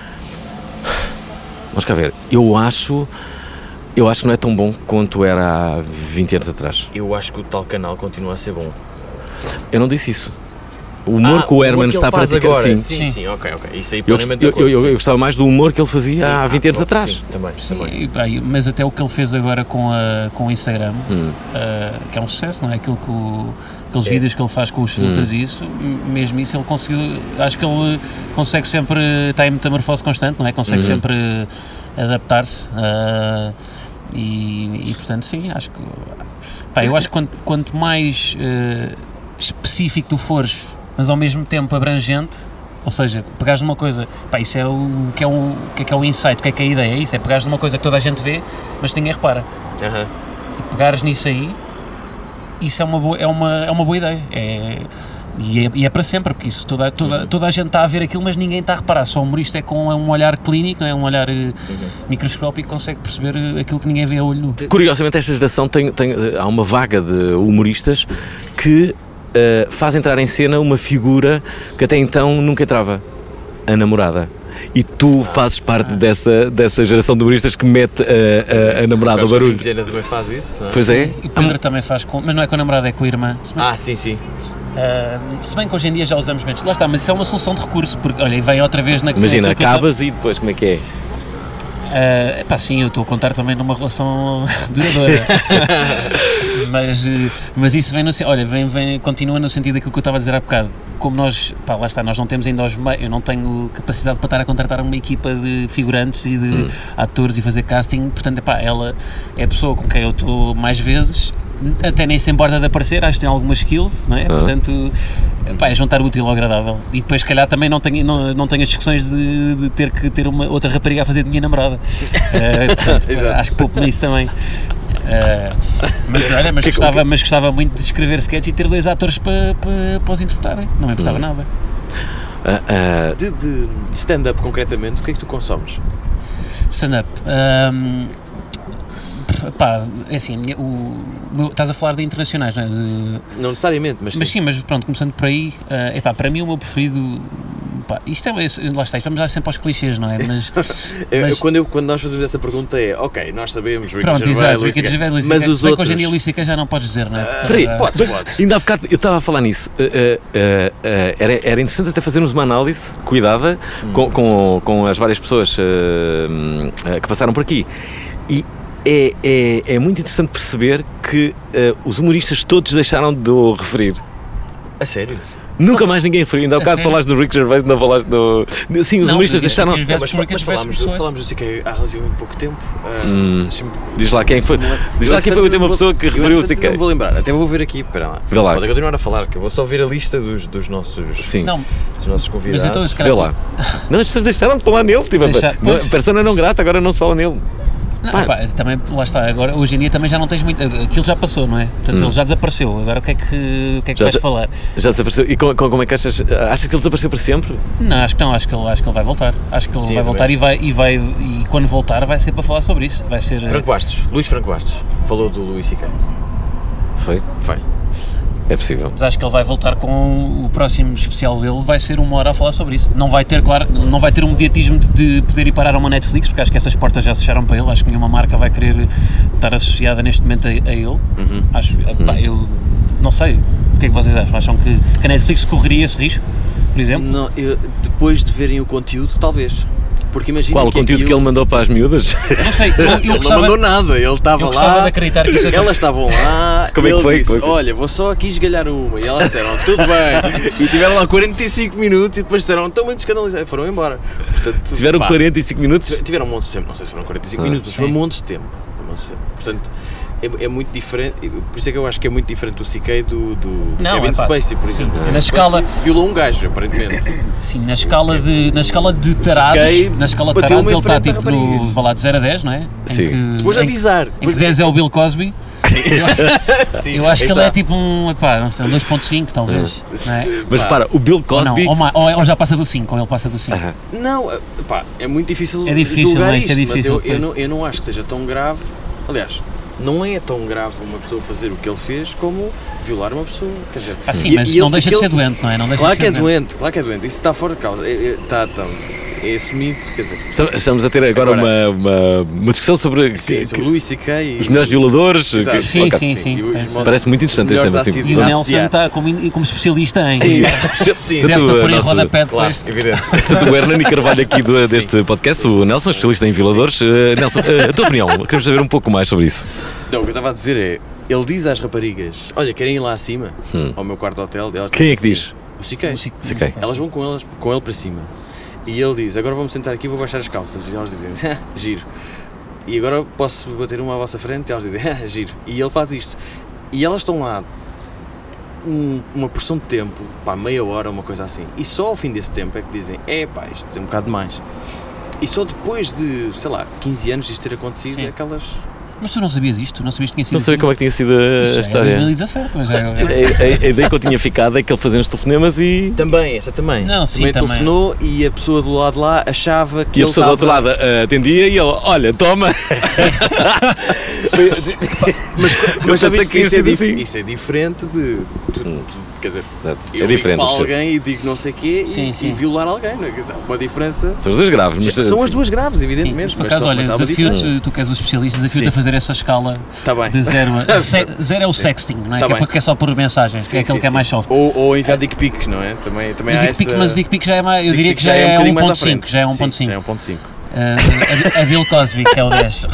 vamos cá ver, eu acho, eu acho que não é tão bom quanto era há vinte anos atrás. Eu acho que o tal canal continua a ser bom. Eu não disse isso. O humor ah, que o Herman está a praticar, sim. Sim, sim, sim, ok, ok. Isso aí eu, eu, eu, eu, eu gostava mais do humor que ele fazia sim, há vinte ah, anos bom, atrás. Sim, também, sim, também. E, mas até o que ele fez agora com, a, com o Instagram, hum. uh, que é um sucesso, não é? Aquilo que o, aqueles é. vídeos que ele faz com os filtros hum. e isso, mesmo isso ele conseguiu, acho que ele consegue sempre, está em metamorfose constante, não é? Consegue hum. sempre adaptar-se uh, e, e portanto sim, acho que pá, eu acho que quanto, quanto mais uh, específico tu fores, mas ao mesmo tempo abrangente, ou seja, pegares numa coisa, pá, isso é o que é o que é, que é o insight, o que é que é a ideia, é isso, é pegares numa coisa que toda a gente vê, mas ninguém repara. Uh-huh. E pegares nisso aí, isso é uma boa, é uma, é uma boa ideia, é, e, é, e é para sempre, porque isso, toda, toda, toda a gente está a ver aquilo, mas ninguém está a reparar, só o humorista é com um olhar clínico, não é? Um olhar uh, microscópico, consegue perceber aquilo que ninguém vê a olho nu. Curiosamente esta geração tem, tem, há uma vaga de humoristas que Uh, faz entrar em cena uma figura que até então nunca entrava, a namorada. E tu fazes parte dessa, dessa geração de humoristas que mete a, a, a namorada ao barulho. O Vilhena também faz isso. Não é? Pois é. E o Pedro também faz, com, mas não é com a namorada, é com a irmã. Bem, ah, sim, sim. Uh, se bem que hoje em dia já usamos menos. Lá está, mas isso é uma solução de recurso, porque olha, vem outra vez na... Imagina, acabas eu... e depois como é que é? Uh, epá, sim, eu estou a contar também numa relação duradoura. mas, mas isso vem no olha, vem, vem, continua no sentido daquilo que eu estava a dizer há bocado. Como nós, pá, lá está, nós não temos ainda os meios, eu não tenho capacidade para estar a contratar uma equipa de figurantes e de hum. atores e fazer casting, portanto, epá, ela é a pessoa com quem eu estou mais vezes, até nem se importa de aparecer, acho que tem algumas skills, não é? Ah. Portanto, epá, é juntar o útil ao agradável. E depois, se calhar, também não tenho, não, não tenho as discussões de, de ter que ter uma outra rapariga a fazer de minha namorada. Uh, portanto, acho que pouco nisso também. Uh, mas olha, mas gostava, mas gostava muito de escrever sketch e ter dois atores para, para, para os interpretarem, não me importava hum. nada. Uh, uh, de, de stand-up concretamente, o que é que tu consomes? Stand-up, um, pá, é assim, o, o, estás a falar de internacionais, não é? De, não necessariamente, mas sim. Mas sim, mas pronto, começando por aí, uh, epá, para mim o meu preferido, pá, isto é, lá está, estamos já sempre aos clichês, não é? Mas, eu, mas quando, eu, quando nós fazemos essa pergunta é, ok, nós sabemos Ricky pronto, Gervais, exato, Luís Ricky Gervais, Luís mas C K, os bem outros... que hoje em dia Luís C K já não podes dizer, não é? Uh, Peraí, uh, podes, podes. Ainda há bocado, eu estava a falar nisso, uh, uh, uh, era, era interessante até fazermos uma análise cuidada hum. com, com, com as várias pessoas uh, uh, que passaram por aqui. E É, é, é muito interessante perceber que uh, os humoristas todos deixaram de o referir. A sério? Nunca mais ninguém referiu. Ainda há bocado falaste do Rick Gervais, não falaste do... Sim, os não, humoristas deixaram... Não, mas, mas, mas falámos, falámos do C K há relativamente pouco tempo. Uh, hum. Diz lá quem foi, diz lá quem foi a última pessoa que referiu o C K. Não vou lembrar, até vou ver aqui, espera lá. Vê lá. Podem continuar a falar, que eu vou só ver a lista dos, dos nossos... Sim. Não. Dos nossos convidados. Mas então, vê lá. Não, as pessoas deixaram de falar nele. Tipo, Deixar, não, persona não grata, agora não se fala nele. Não, pá, também, lá está, agora, hoje em dia também já não tens muito, aquilo já passou, não é? Portanto, hum. ele já desapareceu, agora o que é que, o que, é que já vais falar? Já desapareceu, e com, com, como é que achas, achas que ele desapareceu para sempre? Não, acho que não, acho que ele, acho que ele vai voltar, acho que ele Sim, vai voltar e vai, e vai, e quando voltar vai ser para falar sobre isso, vai ser... Franco Bastos, Luís Franco Bastos, falou do Luís C K. Foi? Foi. É possível. Mas acho que ele vai voltar com o próximo especial dele, vai ser uma hora a falar sobre isso. Não vai ter, claro, não vai ter um mediatismo de, de poder ir parar a uma Netflix, porque acho que essas portas já se fecharam para ele, acho que nenhuma marca vai querer estar associada neste momento a, a ele. Uhum. Acho, uhum. Pá, eu não sei, o que é que vocês acham? Acham que, que a Netflix correria esse risco, por exemplo? Não, eu, depois de verem o conteúdo, talvez. Porque imagina Qual, o conteúdo aquilo... que ele mandou para as miúdas? Não sei, eu, eu ele gostava, não mandou nada, ele estava lá, de acreditar que isso elas estavam lá, como ele é que foi? disse, Como... olha, vou só aqui esgalhar uma, e elas disseram, tudo bem, e tiveram lá quarenta e cinco minutos, e depois disseram, estão muito escandalizados, foram embora. Portanto, tiveram pá, quarenta e cinco minutos? Tiveram um monte de tempo, não sei se foram quarenta e cinco ah, minutos, mas foi um monte de tempo, um monte de tempo. Portanto, é, é muito diferente, por isso é que eu acho que é muito diferente do C K do, do, do Não, Kevin é pá, Spacey, por sim. exemplo. Na Kevin escala- Spacey violou um gajo, aparentemente. Sim, na escala de, na escala de tarados, Gay na escala de bateu-me tarados em ele está frente a tipo no, raparigas. vá lá, de zero a dez, não é? Em Sim. que, Depois de em que- avisar. Em que Depois de- dez é o Bill Cosby. Sim, Eu acho aí que ele é está. tipo um, epá, não sei, um dois ponto cinco talvez. Não é? Mas Pá. para, o Bill Ou, Cosby. não, ou, mais, ou, ou já passa do cinco, ou ele passa do cinco. Aham. Não, pá, é muito difícil, É difícil, julgar não é? Isto isto, é mas difícil, eu, eu, pois. não, eu não acho que seja tão grave. Aliás, não é tão grave uma pessoa fazer o que ele fez como violar uma pessoa. Quer dizer, Ah, sim, e- mas e não ele- deixa de aquele- ser doente, não é? Não deixa Claro de que ser é doente, claro que é doente. Isso está fora de causa. É, é, está, está, é assumido, quer dizer. Estamos- Estamos a ter agora, Agora- uma, uma, uma discussão sobre Sim, que- sobre que- Louis C K e os melhores violadores. Exato. que- Sim, ok. sim, sim. E os Parece- modos- Parece muito interessante os este melhores tema, assim. E o ácidos Nelson de está como, como especialista em. Sim, Tanto Deve-te a pôr em nossa- rodapé claro, depois. evidente. Portanto, o Hernani Carvalho aqui do- deste podcast, o Nelson, especialista em violadores. Eh, Nelson, eh, a tua opinião, queremos saber um pouco mais sobre isso. Então, o que eu estava a dizer é, ele diz às raparigas, olha, querem ir lá acima, ao meu quarto de hotel? Elas Quem é dizem que sim. diz? O C K. O C K. C K. Elas vão com, elas, com ele para cima. E ele diz, agora vou-me sentar aqui e vou baixar as calças. E elas dizem, ah, giro. E agora posso bater uma à vossa frente? E elas dizem, ah, giro. E ele faz isto. E elas estão lá um- uma porção de tempo, pá, meia hora, uma coisa assim. E só ao fim desse tempo é que dizem, é pá, isto é um bocado demais. E só depois de, sei lá, quinze anos disto ter acontecido, Sim. é que elas... Mas tu não sabias isto? Tu não sabias que tinha sido Não sabia assim? como é que tinha sido a Isto já é história. dois mil e dezassete, mas já é. A, a- a ideia que eu tinha ficado é que ele fazia uns telefonemas e. Também, essa também. Não, sim, também também. telefonou e a pessoa do lado de lá achava que E a ele pessoa do outro estava- lado eh, atendia e ele, olha, toma. Mas, Eu mas já pensei viste que que isso ia é, ser dif- assim. isso é diferente de. Tu, tu- quer dizer, Exato. eu É ligo diferente. para eu percebo. alguém e digo não sei o quê Sim, e, sim. e violar alguém, não é? Quer dizer, há uma diferença. São os dois graves, mas. São as sim. duas graves, Sim, evidentemente. mas por acaso, só- olha, mas há uma desafio-te, diferença. tu que és o especialista, desafio-te Sim. a fazer essa escala Tá bem. de zero a. se- Zero é o sexting, não é? Tá que, é bem. porque é só por mensagens, que Sim, é aquele sim, que é sim. mais soft. Ou, ou enviar dick pic, não é? Também, também O há dick pic, essa... mas o dick pic já é mais, eu dick diria pic que já, um é bocadinho mais à 1.5, frente. já é Sim, um ponto cinco. já é um ponto cinco. Ah, a, a Bill Cosby, que é o dez.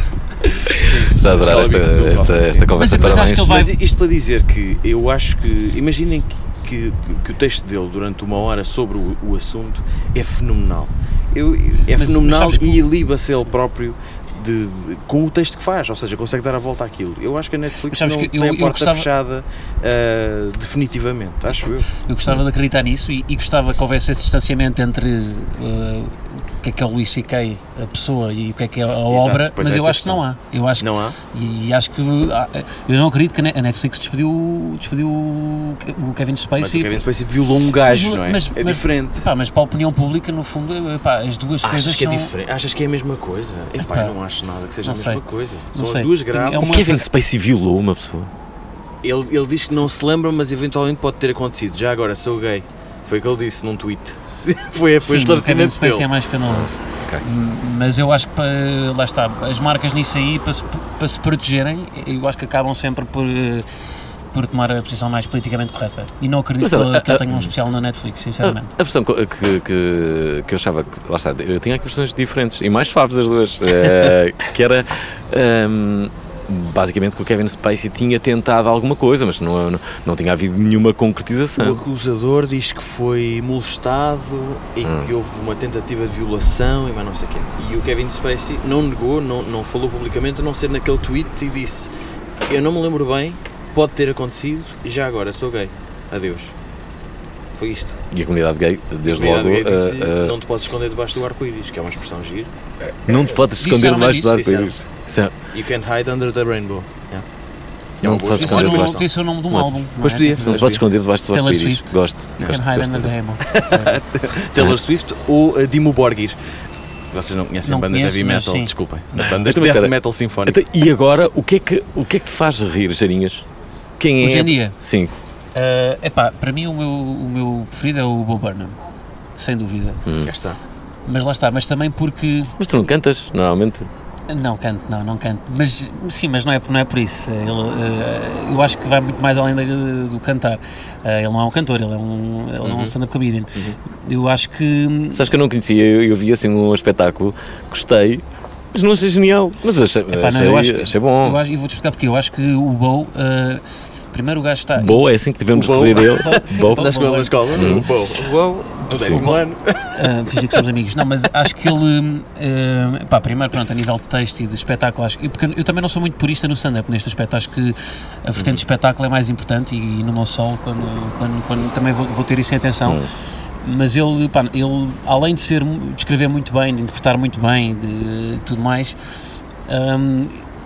Está a adorar esta, esta, esta conversa. Mas- mas Parabéns. acho que ele vai- Mas isto para dizer que eu acho que... Imaginem que, que, que- que o texto dele durante uma hora sobre o, o assunto é fenomenal. Eu, é Mas- fenomenal mas sabes que e liba-se ele próprio de, de- com o texto que faz, ou seja, consegue dar a volta àquilo. Eu acho que a Netflix Mas sabes não que tem eu- a eu porta gostava- fechada ah, definitivamente, acho eu. Eu gostava de acreditar nisso e, e gostava que houvesse esse distanciamento entre uh, o que é que é o Louis C K, a pessoa, e o que é que é a obra, pois mas é eu essa acho que não há. Eu acho Não que, há? E acho que. ah, Eu não acredito que a Net- a Netflix despediu, despediu o Ke- o Kevin Spacey. Mas o Kevin Spacey violou um gajo, não é? Mas- é mas- diferente. Pá, mas para a opinião pública, no fundo, epá, as duas Achas coisas que é são. diferente? Achas que é a mesma coisa? Epá, Epá, eu não acho nada que seja não a mesma sei. coisa. Não São sei. as duas graves. É O uma- Kevin Spacey violou uma pessoa. Ele, ele diz que não se lembra, mas eventualmente pode ter acontecido. Já agora, sou gay. Foi o que ele disse num tweet. foi foi o Sim, o Kevin esclarecimento Spacey dele. é mais canoso. Ok. Mas eu acho que, para, lá está, as marcas nisso aí, para se, para se protegerem, eu acho que acabam sempre por, eh, por tomar a posição mais politicamente correta. E não acredito Mas, que, ele- a- que ele a- tenha um especial na Netflix, A, sinceramente. a versão que, que, que, que eu achava que. Lá está, eu tinha aqui versões diferentes e mais suaves as duas. eh, que era. ehm, basicamente que o Kevin Spacey tinha tentado alguma coisa, mas não, não, não tinha havido nenhuma O concretização. acusador diz que foi molestado e Hum. que houve uma tentativa de violação e mais não sei o quê. E o Kevin Spacey não negou, não, não falou publicamente, a não ser naquele tweet e disse: eu não me lembro bem, pode ter acontecido e já agora sou gay. Adeus. Foi isto. E a comunidade gay, desde A logo. comunidade gay disse, eh, eh, não te podes esconder debaixo do arco-íris, que é uma expressão gira. não te podes esconder Disseram debaixo do isso, arco-íris. Isso é- You can't hide under the rainbow. Yeah. É Não uma te boa podes Isso expressão. esconder é o nome- debaixo. esse é o nome de um Mas- álbum. Pois não é? podia. Não te podes esconder debaixo do Taylor arco-íris. Swift. Gosto. You gosto, can hide gosto under the desta- rainbow. Taylor Swift ou uh, Dimmu Borgir. Vocês não conhecem Não bandas conheço, de heavy mas metal, sim. desculpem. Bandas Então, de mas, death cara, metal sinfónico. Então, e agora, o que, é que, o que é que te faz rir, Jarinhas? Quem é? Hoje em dia? Sim. Uh, epá, para mim o meu, o meu preferido é o Bo Burnham, sem dúvida. Cá está. Mas lá está, mas também porque. Mas tu não cantas, normalmente. Não canto, não, não canto. Mas sim, mas não é, não é por isso. Ele, uh, eu acho que vai muito mais além da, do cantar. Uh, ele não é um cantor, ele é um, ele Uhum. é um stand-up comedian. Eu acho que. Sabes que eu não conhecia, eu, eu vi assim um espetáculo, gostei, mas não achei genial. Mas achei, Epá, não, achei, eu acho que- achei bom. Eu, acho, e vou-te explicar porque eu acho que o Bo. Uh, primeiro o gajo está... Boa, é assim que devemos O Bow. referir ele. Sim, Bow. Bow. Na escola, na escola, o Bow. O Bow, no décimo ano. Uh, fingi que somos amigos. Não, mas acho que ele, uh, pá, primeiro, pronto, a nível de texto e de espetáculo, acho, e porque eu também não sou muito purista no stand-up neste aspecto, acho que a vertente de espetáculo é mais importante e, e no meu solo, quando, quando, quando também vou, vou ter isso em atenção. Hum. Mas ele, pá, ele, além de ser, de escrever muito bem, de interpretar muito bem, de tudo mais, um,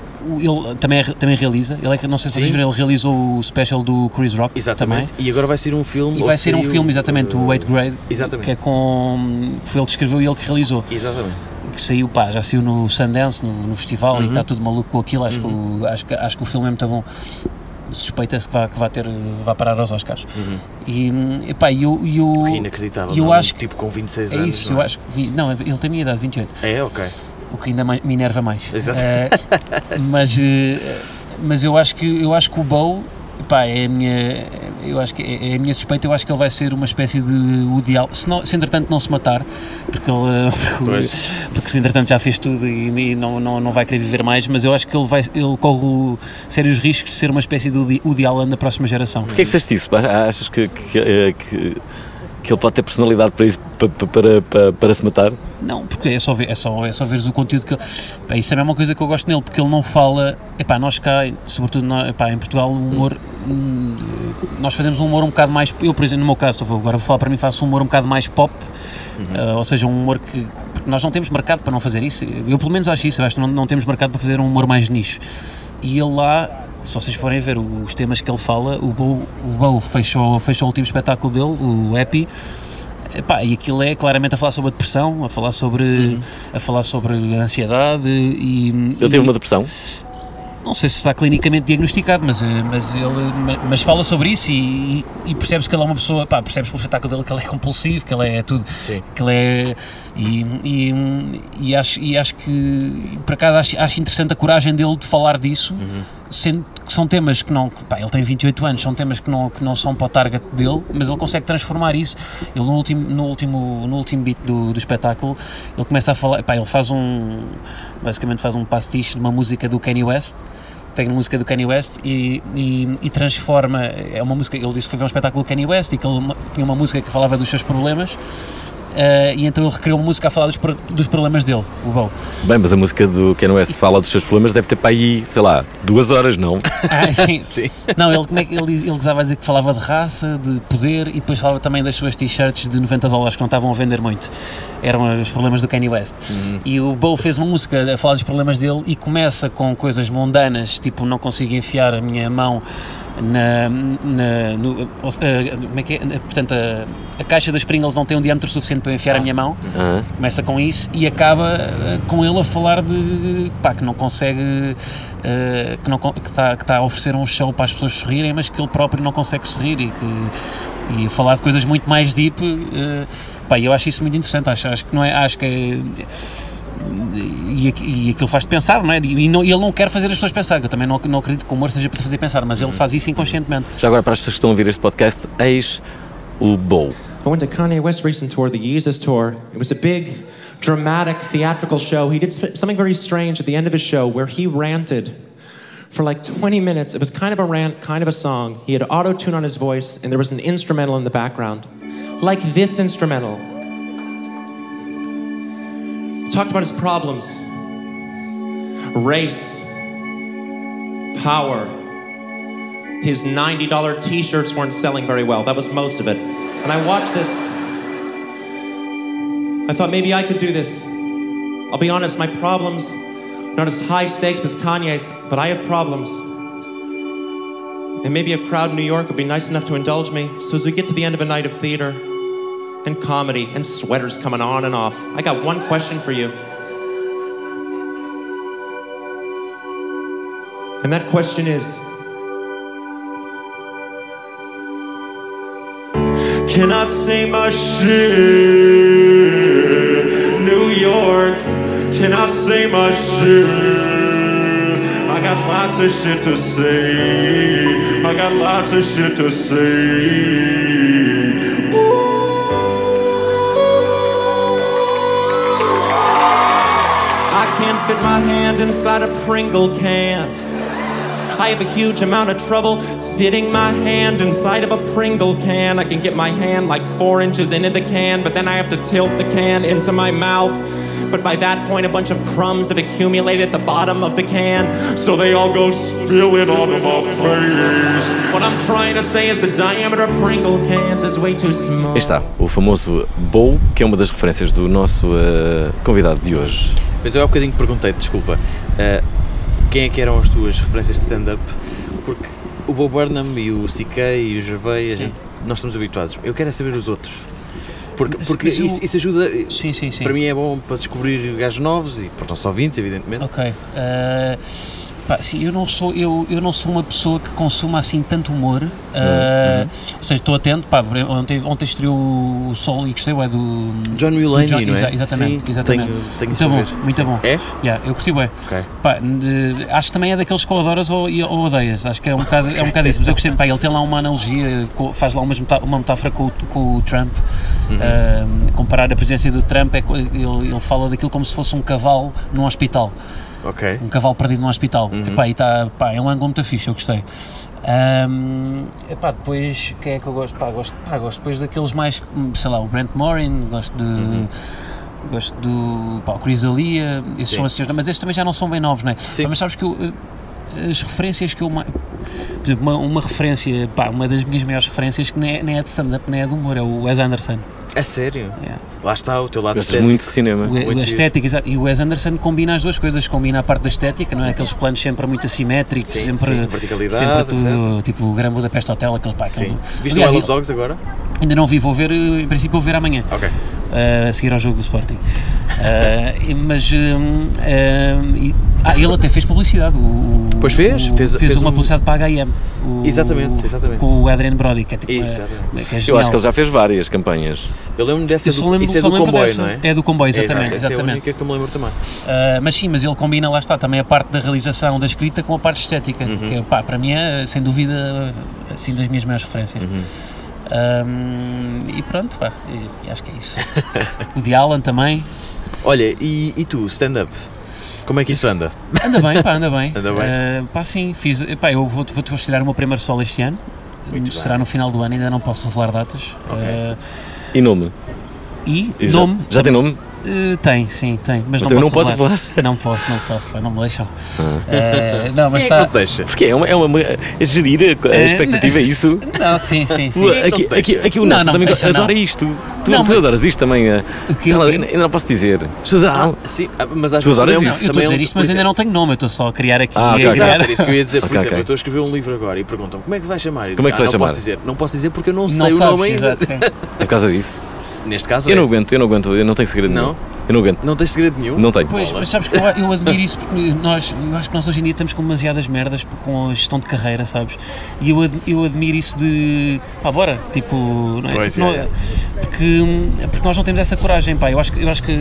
ele também, é, também realiza. Ele é, não sei se vocês viram, ele realizou o special do Chris Rock. Exatamente. Também. E agora vai ser um filme. E vai ser um filme, exatamente, o eighth Grade, Exatamente. que é com. Que foi ele que escreveu e ele que realizou. Exatamente. Que saiu, pá, já saiu no Sundance, no, no festival, Uhum. e está tudo maluco com aquilo. Acho, Uhum. que, o, acho, que, acho que o filme é muito bom. Suspeita-se que vai, que vai, ter, vai parar aos Oscars. Uhum. E, epá, e eu, e eu, Que é inacreditável. e eu não? acho que Tipo com vinte e seis é anos. isso, não eu é? acho que vi, não, ele tem a minha idade, vinte e oito. É, ok. O que ainda mais, me enerva mais. Exato. Eh, mas, eh, mas eu acho que eu acho que o Bow, pá, é a minha, eu acho que é, é a minha suspeita. Eu acho que ele vai ser uma espécie de Woody Allen, se, não, se entretanto não se matar, porque ele, porque, porque se entretanto já fez tudo e, e não, não, não vai querer viver mais. Mas eu acho que ele vai, ele corre o, sérios riscos de ser uma espécie de Woody, Woody Allen da próxima geração. Porquê é que disseste isso? Achas que, que, que, que ele pode ter personalidade para isso, para, para, para, para se matar? Não, porque é só, ver, é só, é só veres o conteúdo que ele... Pá, isso é a mesma coisa que eu gosto nele, porque ele não fala... Epá, nós cá, sobretudo nós, epá, em Portugal, o humor... Hum, nós fazemos um humor um bocado mais... Eu, por exemplo, no meu caso, estou, agora vou falar para mim, faço um humor um bocado mais pop, uhum. uh, ou seja, um humor que... Porque nós não temos mercado para não fazer isso. Eu, pelo menos, acho isso. Eu acho que não, não temos mercado para fazer um humor mais nicho. E ele lá... Se vocês forem ver os temas que ele fala, o Bow, o Bow fechou, fechou o último espetáculo dele, o Happy. Epá, e aquilo é claramente a falar sobre a depressão, a falar sobre, uhum. a falar sobre a ansiedade e... Ele e, teve uma depressão? Não sei se está clinicamente diagnosticado, mas, mas, ele, mas fala sobre isso e, e percebes que ele é uma pessoa, pá, percebes pelo espetáculo dele que ele é compulsivo, que ele é tudo, Sim. que ele é... E, e, e, acho, e acho que, por acaso, acho, acho interessante a coragem dele de falar disso, uhum. sendo que são temas que não... Pá, ele tem vinte e oito anos, são temas que não, que não são para o target dele, mas ele consegue transformar isso. Ele no último, no último, no último beat do, do espetáculo, ele começa a falar... Pá, ele faz um... Basicamente faz um pastiche de uma música do Kanye West, pega na música do Kanye West e, e, e transforma, é uma música, ele disse que foi ver um espetáculo do Kanye West e que ele tinha uma música que falava dos seus problemas, uh, e então ele recriou uma música a falar dos, dos problemas dele, o Bow. Bem, mas a música do Kanye West fala dos seus problemas, deve ter para aí, sei lá, duas horas, não? Ah, sim. Sim. Não, ele, como é que ele, ele gozava a dizer que falava de raça, de poder, e depois falava também das suas t-shirts de noventa dólares que não estavam a vender muito. Eram os problemas do Kanye West. Uhum. E o Bow fez uma música a falar dos problemas dele e começa com coisas mundanas, tipo, não consigo enfiar a minha mão na... na no, uh, como é que é? Portanto, a, a caixa das Pringles não tem um diâmetro suficiente para eu enfiar ah. a minha mão. Uhum. Começa com isso e acaba uh, com ele a falar de... pá, que não consegue... Uh, que não, que está que tá a oferecer um show para as pessoas sorrirem, mas que ele próprio não consegue sorrir e que... e falar de coisas muito mais deep, uh, pá, eu acho isso muito interessante, acho, acho que não é, acho que é, e, e aquilo faz-te pensar, não é? E, não, e ele não quer fazer as pessoas pensar, que eu também não, não acredito que o humor seja para te fazer pensar, mas ele faz isso inconscientemente. Já agora, para as pessoas que estão a ouvir este podcast, eis o Bow. I went to Kanye West's recent tour, the Yeezus tour. It was a big, dramatic, theatrical show. He did something very strange at the end of his show where he ranted for like twenty minutes. It was kind of a rant, kind of a song. He had auto-tune on his voice, and there was an instrumental in the background. Like this instrumental. He talked about his problems. Race. Power. His ninety dollar t-shirts weren't selling very well. That was most of it. And I watched this. I thought maybe I could do this. I'll be honest, my problems not as high stakes as Kanye's, but I have problems. And maybe a crowd in New York would be nice enough to indulge me. So as we get to the end of a night of theater and comedy and sweaters coming on and off, I got one question for you. And that question is, can I say my shit? New York, can I say my shit? I got lots of shit to say. I got lots of shit to say. I can't fit my hand inside a Pringle can. I have a huge amount of trouble fitting my hand inside of a Pringle can. I can get my hand like four inches into the can, but then I have to tilt the can into my mouth. But by that point, a bunch of crumbs have accumulated at the bottom of the can, so they all go spilling onto my face. What I'm trying to say is the diameter of Pringle cans is way too small. Aí está, o famoso bowl, que é uma das referências do nosso uh, convidado de hoje. Mas eu há bocadinho perguntei, desculpa, uh, quem é que eram as tuas referências de stand-up? Porque o Bo Burnham e o C K e o Gervais, a gente, nós estamos habituados. Eu quero é saber os outros. Porque, porque eu... isso, isso ajuda, sim, sim, sim. Para mim é bom para descobrir gajos novos e para os nossos ouvintes, evidentemente. Ok. Uh, pá, sim, eu não sou, eu, eu não sou uma pessoa que consuma assim tanto humor. Uh, uhum. Ou seja, estou atento. Pá, ontem, ontem estreou o Sol e gostei, é do John Mulaney, John, não é? Exa, exatamente, sim, exatamente. Tenho, tenho muito bom, ver. muito sim. bom. É? Yeah, eu curti bem. Okay. Pá, de, acho que também é daqueles que ou adoras ou, ou odeias. Acho que é um bocado, é um bocado isso. Mas eu gostei. Pá, ele tem lá uma analogia, faz lá uma, uma metáfora com, com o Trump. Uhum. Uh, comparar a presença do Trump, é, ele, ele fala daquilo como se fosse um cavalo num hospital. Okay. Um cavalo perdido num hospital. Uhum. Epá, e tá, pá, é um ângulo muito fixe, eu gostei. Um, epá, depois, quem é que eu gosto? Pá, gosto, pá, gosto depois daqueles mais, sei lá, o Brent Morin, gosto de... Uhum. Gosto do pá, o Chris D'Elia, esses Sim. são assim, mas estes também já não são bem novos, não é? Pá, mas sabes que eu, as referências que eu... Por exemplo, uma, uma referência, pá, uma das minhas maiores referências que nem é, nem é de stand-up, nem é de humor, é o Wes Anderson. É sério? Yeah. Lá está o teu lado Gostas estético. muito de cinema. O, muito o estético, exato. E o Wes Anderson combina as duas coisas, combina a parte da estética, não é? Aqueles planos sempre muito assimétricos, sim, sempre, sim, verticalidade, sempre tudo, tipo o Gran Budapest Hotel, aquele pá. Sim. Aquele... Viste o Isle of Dogs agora? Ainda não vi, vou ver, em princípio vou ver amanhã. Ok. Uh, a seguir ao jogo do Sporting. Uh, mas uh, uh, e, ah, ele até fez publicidade. O, pois fez, o, fez, fez, fez uma um... publicidade para a H e M. O, exatamente, exatamente. Com o Adrian Brody, que é tipo. Exatamente. Que é eu acho que ele já fez várias campanhas. Eu lembro dessa, eu do, lembro, isso é do comboio, dessa. Não é? É do comboio, exatamente. É, essa exatamente. é a única que eu me lembro também. Uh, mas sim, mas ele combina, lá está, também a parte da realização, da escrita com a parte estética, uhum. que pá, para mim é, sem dúvida, assim, das minhas maiores referências. Uhum. Um, e pronto, pá, e, acho que é isso. O de Alan também. Olha, e, e tu, stand-up? Como é que isso anda? Anda bem, pá, anda bem. Anda bem. Uh, pá, sim, fiz, pá, eu vou-te vou estrear o meu primeiro solo este ano. Muito Será bem. no final do ano, ainda não posso revelar datas. Okay. Uh, e nome? E, e nome? Já, já tem nome? Uh, tem, sim, tem. Mas, mas não, não posso posso falar? Não posso, não posso, pá, não me deixam. Ah. Uh, não, mas Quem está. é que deixa? Porque é uma, é uma é gerir a, a expectativa, é isso? Não, sim, sim, sim. Aqui, aqui, aqui o Nelson também deixa, adora não. isto. Tu, não, tu mas... adoras isto também. O que, lá, ainda não posso dizer. Ah, sim, mas às tu vezes adoras não, isso? Eu estou a dizer isto, mas ainda não tenho nome, eu estou só a criar aqui. Ah, okay, Exato, okay. era isso que eu ia dizer. Por okay, exemplo, okay. eu estou a escrever um livro agora e perguntam como é que vai chamar? Como é que vai ah, chamar? Não posso dizer, não posso dizer porque eu não, não sei sabes, o nome ainda. Exato, sim. É por causa disso? Neste caso eu é. não aguento, eu não aguento, eu não tenho segredo não? nenhum. Eu não aguento. Não tens segredo nenhum? Não tenho. Pois, mas sabes que eu, eu admiro isso porque nós, eu acho que nós hoje em dia estamos com demasiadas merdas com a gestão de carreira, sabes? E eu, ad, eu admiro isso de, pá, bora, tipo, não é? Pois Porque, é. Não, porque, porque nós não temos essa coragem, pá, eu acho, eu acho que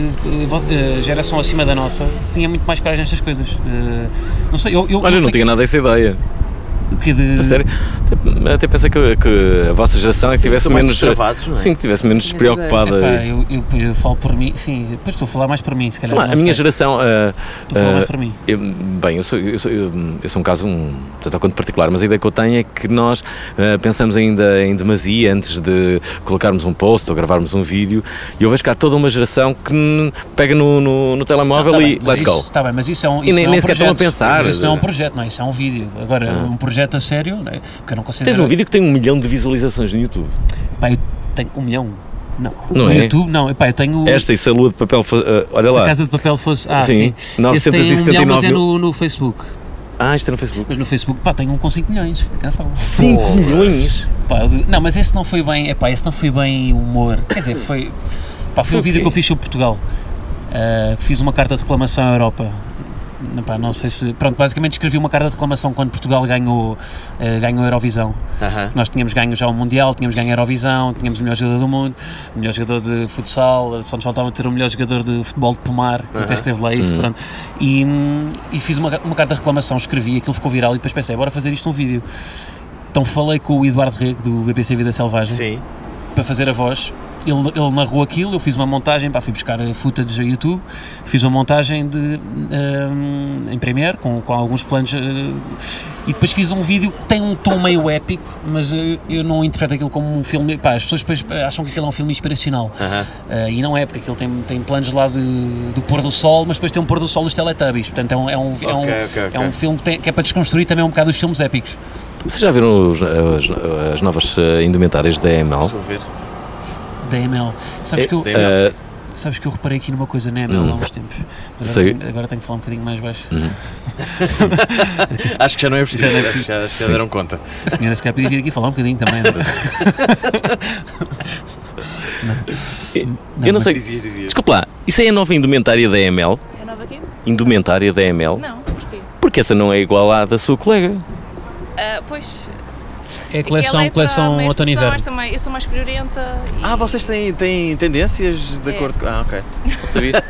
a geração acima da nossa tinha muito mais coragem nestas coisas. Não sei, eu... eu Olha, eu não tenho... tinha nada essa ideia. O que de... A sério? Até, até pensei que, que a vossa geração é que tivesse sim, menos. Travados, não é? Sim, que tivesse menos despreocupada. Epá, eu, eu, eu falo por mim, sim, depois estou a falar mais por mim, se calhar. Lá, a minha geração. Uh, estou a falar uh, mais por mim. Eu, bem, eu sou, eu, sou, eu, eu sou um caso um tanto quanto particular, mas a ideia que eu tenho é que nós uh, pensamos ainda em demasia antes de colocarmos um post ou gravarmos um vídeo, e eu vejo que há toda uma geração que pega no, no, no telemóvel não, tá e bem, let's go. Está bem, mas isso é um. Isso e nem, é um nem sequer estão a pensar. Isso não é um projeto, não é? Isso é um vídeo. Agora, ah. um projeto a sério, não é? Porque eu não considero. Tens um vídeo que tem um milhão de visualizações no YouTube. Pá, eu tenho um milhão. Não, não no é? YouTube não, epá, eu tenho... Esta e se a lua de papel, uh, olha se lá. a casa de papel fosse... Ah, sim, sim. novecentos e setenta e nove um milhão, mas é mil... no, no Facebook. Ah, isto é no Facebook. Mas no Facebook, pá, tenho um com cinco milhões, atenção. cinco milhões? Pá, não, mas esse não foi bem, epá, esse não foi bem humor. Quer dizer, foi... Pá, foi um vídeo que eu fiz sobre Portugal. Uh, fiz uma carta de reclamação à Europa. Pá, não sei se... Pronto, basicamente escrevi uma carta de reclamação quando Portugal ganhou, uh, ganhou a Eurovisão. Uh-huh. Nós tínhamos ganho já o Mundial, tínhamos ganho a Eurovisão, tínhamos o melhor jogador do mundo, o melhor jogador de futsal, só nos faltava ter o melhor jogador de futebol de pomar, que uh-huh. até escrevo lá isso, uh-huh. pronto. E, e fiz uma, uma carta de reclamação, escrevi, aquilo ficou viral e depois pensei, bora fazer isto um vídeo. Então falei com o Eduardo Rego, do B B C Vida Selvagem, Sim. para fazer a voz. Ele, ele narrou aquilo, eu fiz uma montagem, pá, fui buscar footage a YouTube, fiz uma montagem de, um, em Premiere, com, com alguns planos, uh, E depois fiz um vídeo que tem um tom meio épico, mas eu, eu não interpreto aquilo como um filme. Pá, as pessoas depois acham que aquilo é um filme inspiracional. Uh-huh. Uh, e não é, porque aquilo tem, tem planos lá de, do pôr do sol, mas depois tem um pôr do sol dos Teletubbies. Portanto, é um, é um, é um, Okay, okay, okay. é um filme que, tem, que é para desconstruir também um bocado os filmes épicos. Vocês já viram os, as, as novas uh, indumentárias da E M L? Estou a ver. Da E M L. Sabes É, que eu. da E M L, uh, Sabes que eu reparei aqui numa coisa na E M L há uns tempos. Mas Sei. agora, tenho, agora tenho que falar um bocadinho mais baixo. Acho que já não é preciso. Já não é Acho preciso. que já, acho que já deram conta. A senhora se calhar podia vir aqui falar um bocadinho também. Não? eu não sei. Dizias, dizias. Desculpa lá, isso é a nova indumentária da E M L? É nova aqui? Indumentária da E M L? Não, porquê? Porque essa não é igual à da sua colega. Ah, pois. É a coleção, aquela é coleção para a outono e estação, inverno. esta mais- Eu sou mais friorenta. E... Ah, vocês têm, têm tendências de É. acordo com. Ah, ok. Sabia?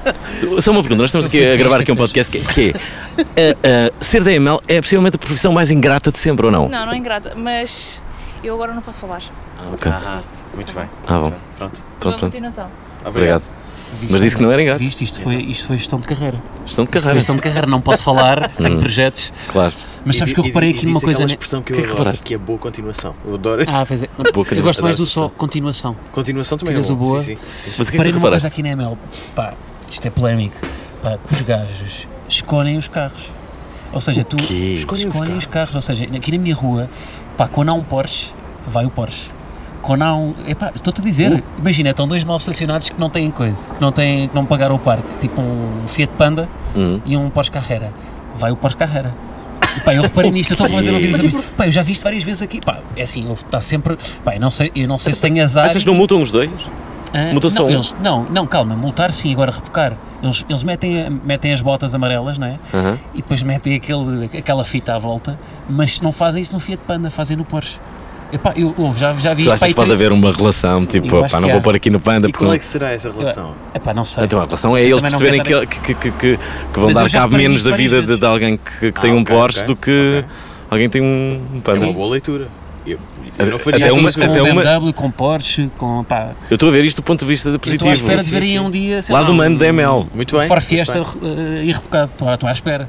Só uma pergunta, nós estamos aqui a gravar aqui um podcast que é, que é uh, uh, ser da E M L é possivelmente a profissão mais ingrata de sempre, ou não? Não, não é ingrata, mas eu agora não posso falar. Ok. Ah, muito bem. Ah, bom. Pronto. Pronto, Boa pronto. continuação. Obrigado. Mas disse que não era ingrato. Viste, isto foi, isto foi gestão de carreira. Gestão de Isto foi carreira. gestão de carreira, não posso falar, tenho projetos. Claro. Mas sabes E- que eu e- reparei e aqui numa disse coisa. aquela né? expressão que eu Que é que adoro, reparaste? que é boa continuação. Eu adoro. Ah, pois é. Boa Eu gosto mais do continuação. só continuação. Continuação também é Tiras o bom. boa. Sim, sim. Mas o que é que Reparei tu numa coisa reparaste? aqui na M L. Pá, isto é polémico. Pá, que os gajos escolhem os carros. Ou seja, tu quê? escolhem, Escolhem os, os carros. Ou seja, aqui na minha rua, pá, quando há um Porsche, vai o Porsche. Quando há um. Epá, estou-te a dizer, imagina, estão dois mal estacionados que não têm coisa, que não, têm, que não pagaram o parque, tipo um Fiat Panda Hum. e um Porsche Carrera. Vai o Porsche Carrera. E, pá, eu reparei nisto, eu estou a fazer um vídeo sobre isto. Pá, eu já vi isto várias vezes aqui. Pá, é assim, está sempre. Pá, eu não sei, eu não sei se tenho azar. Achas que não multam os dois? Ah, Multa só não, um? eles, não, não, calma, multar sim, agora rebocar. Eles, eles metem, metem as botas amarelas, não é? Aham. E depois metem aquele, aquela fita à volta, mas não fazem isso no Fiat Panda, fazem no Porsche. Epá, eu, eu já, já vi Tu isto. achas que pá, pode e haver uma relação, tipo, Eu acho pá, não que vou há. pôr aqui no Panda E porque... qual é que será essa relação? Epá, não sei. Então a relação é Você eles também não perceberem quer que, que, que, que, que vão Mas eu dar já cabo reparei menos nisto da várias vida de, vezes. de alguém que, que tem Ah, um ok, Porsche ok, do que ok. alguém tem um É Panda. uma boa leitura. Eu, eu não Até faria Já uma- vi isso com até B M uma- W, com Porsche, com pá. Eu estou a ver isto do ponto de vista de Eu positivo. estou à espera de sim, ver aí sim. um dia. sei Lá lá, do mano um- da M L. Muito um bem. Ford muito Fiesta bem. uh, irrebocado, estou, à- estou à espera.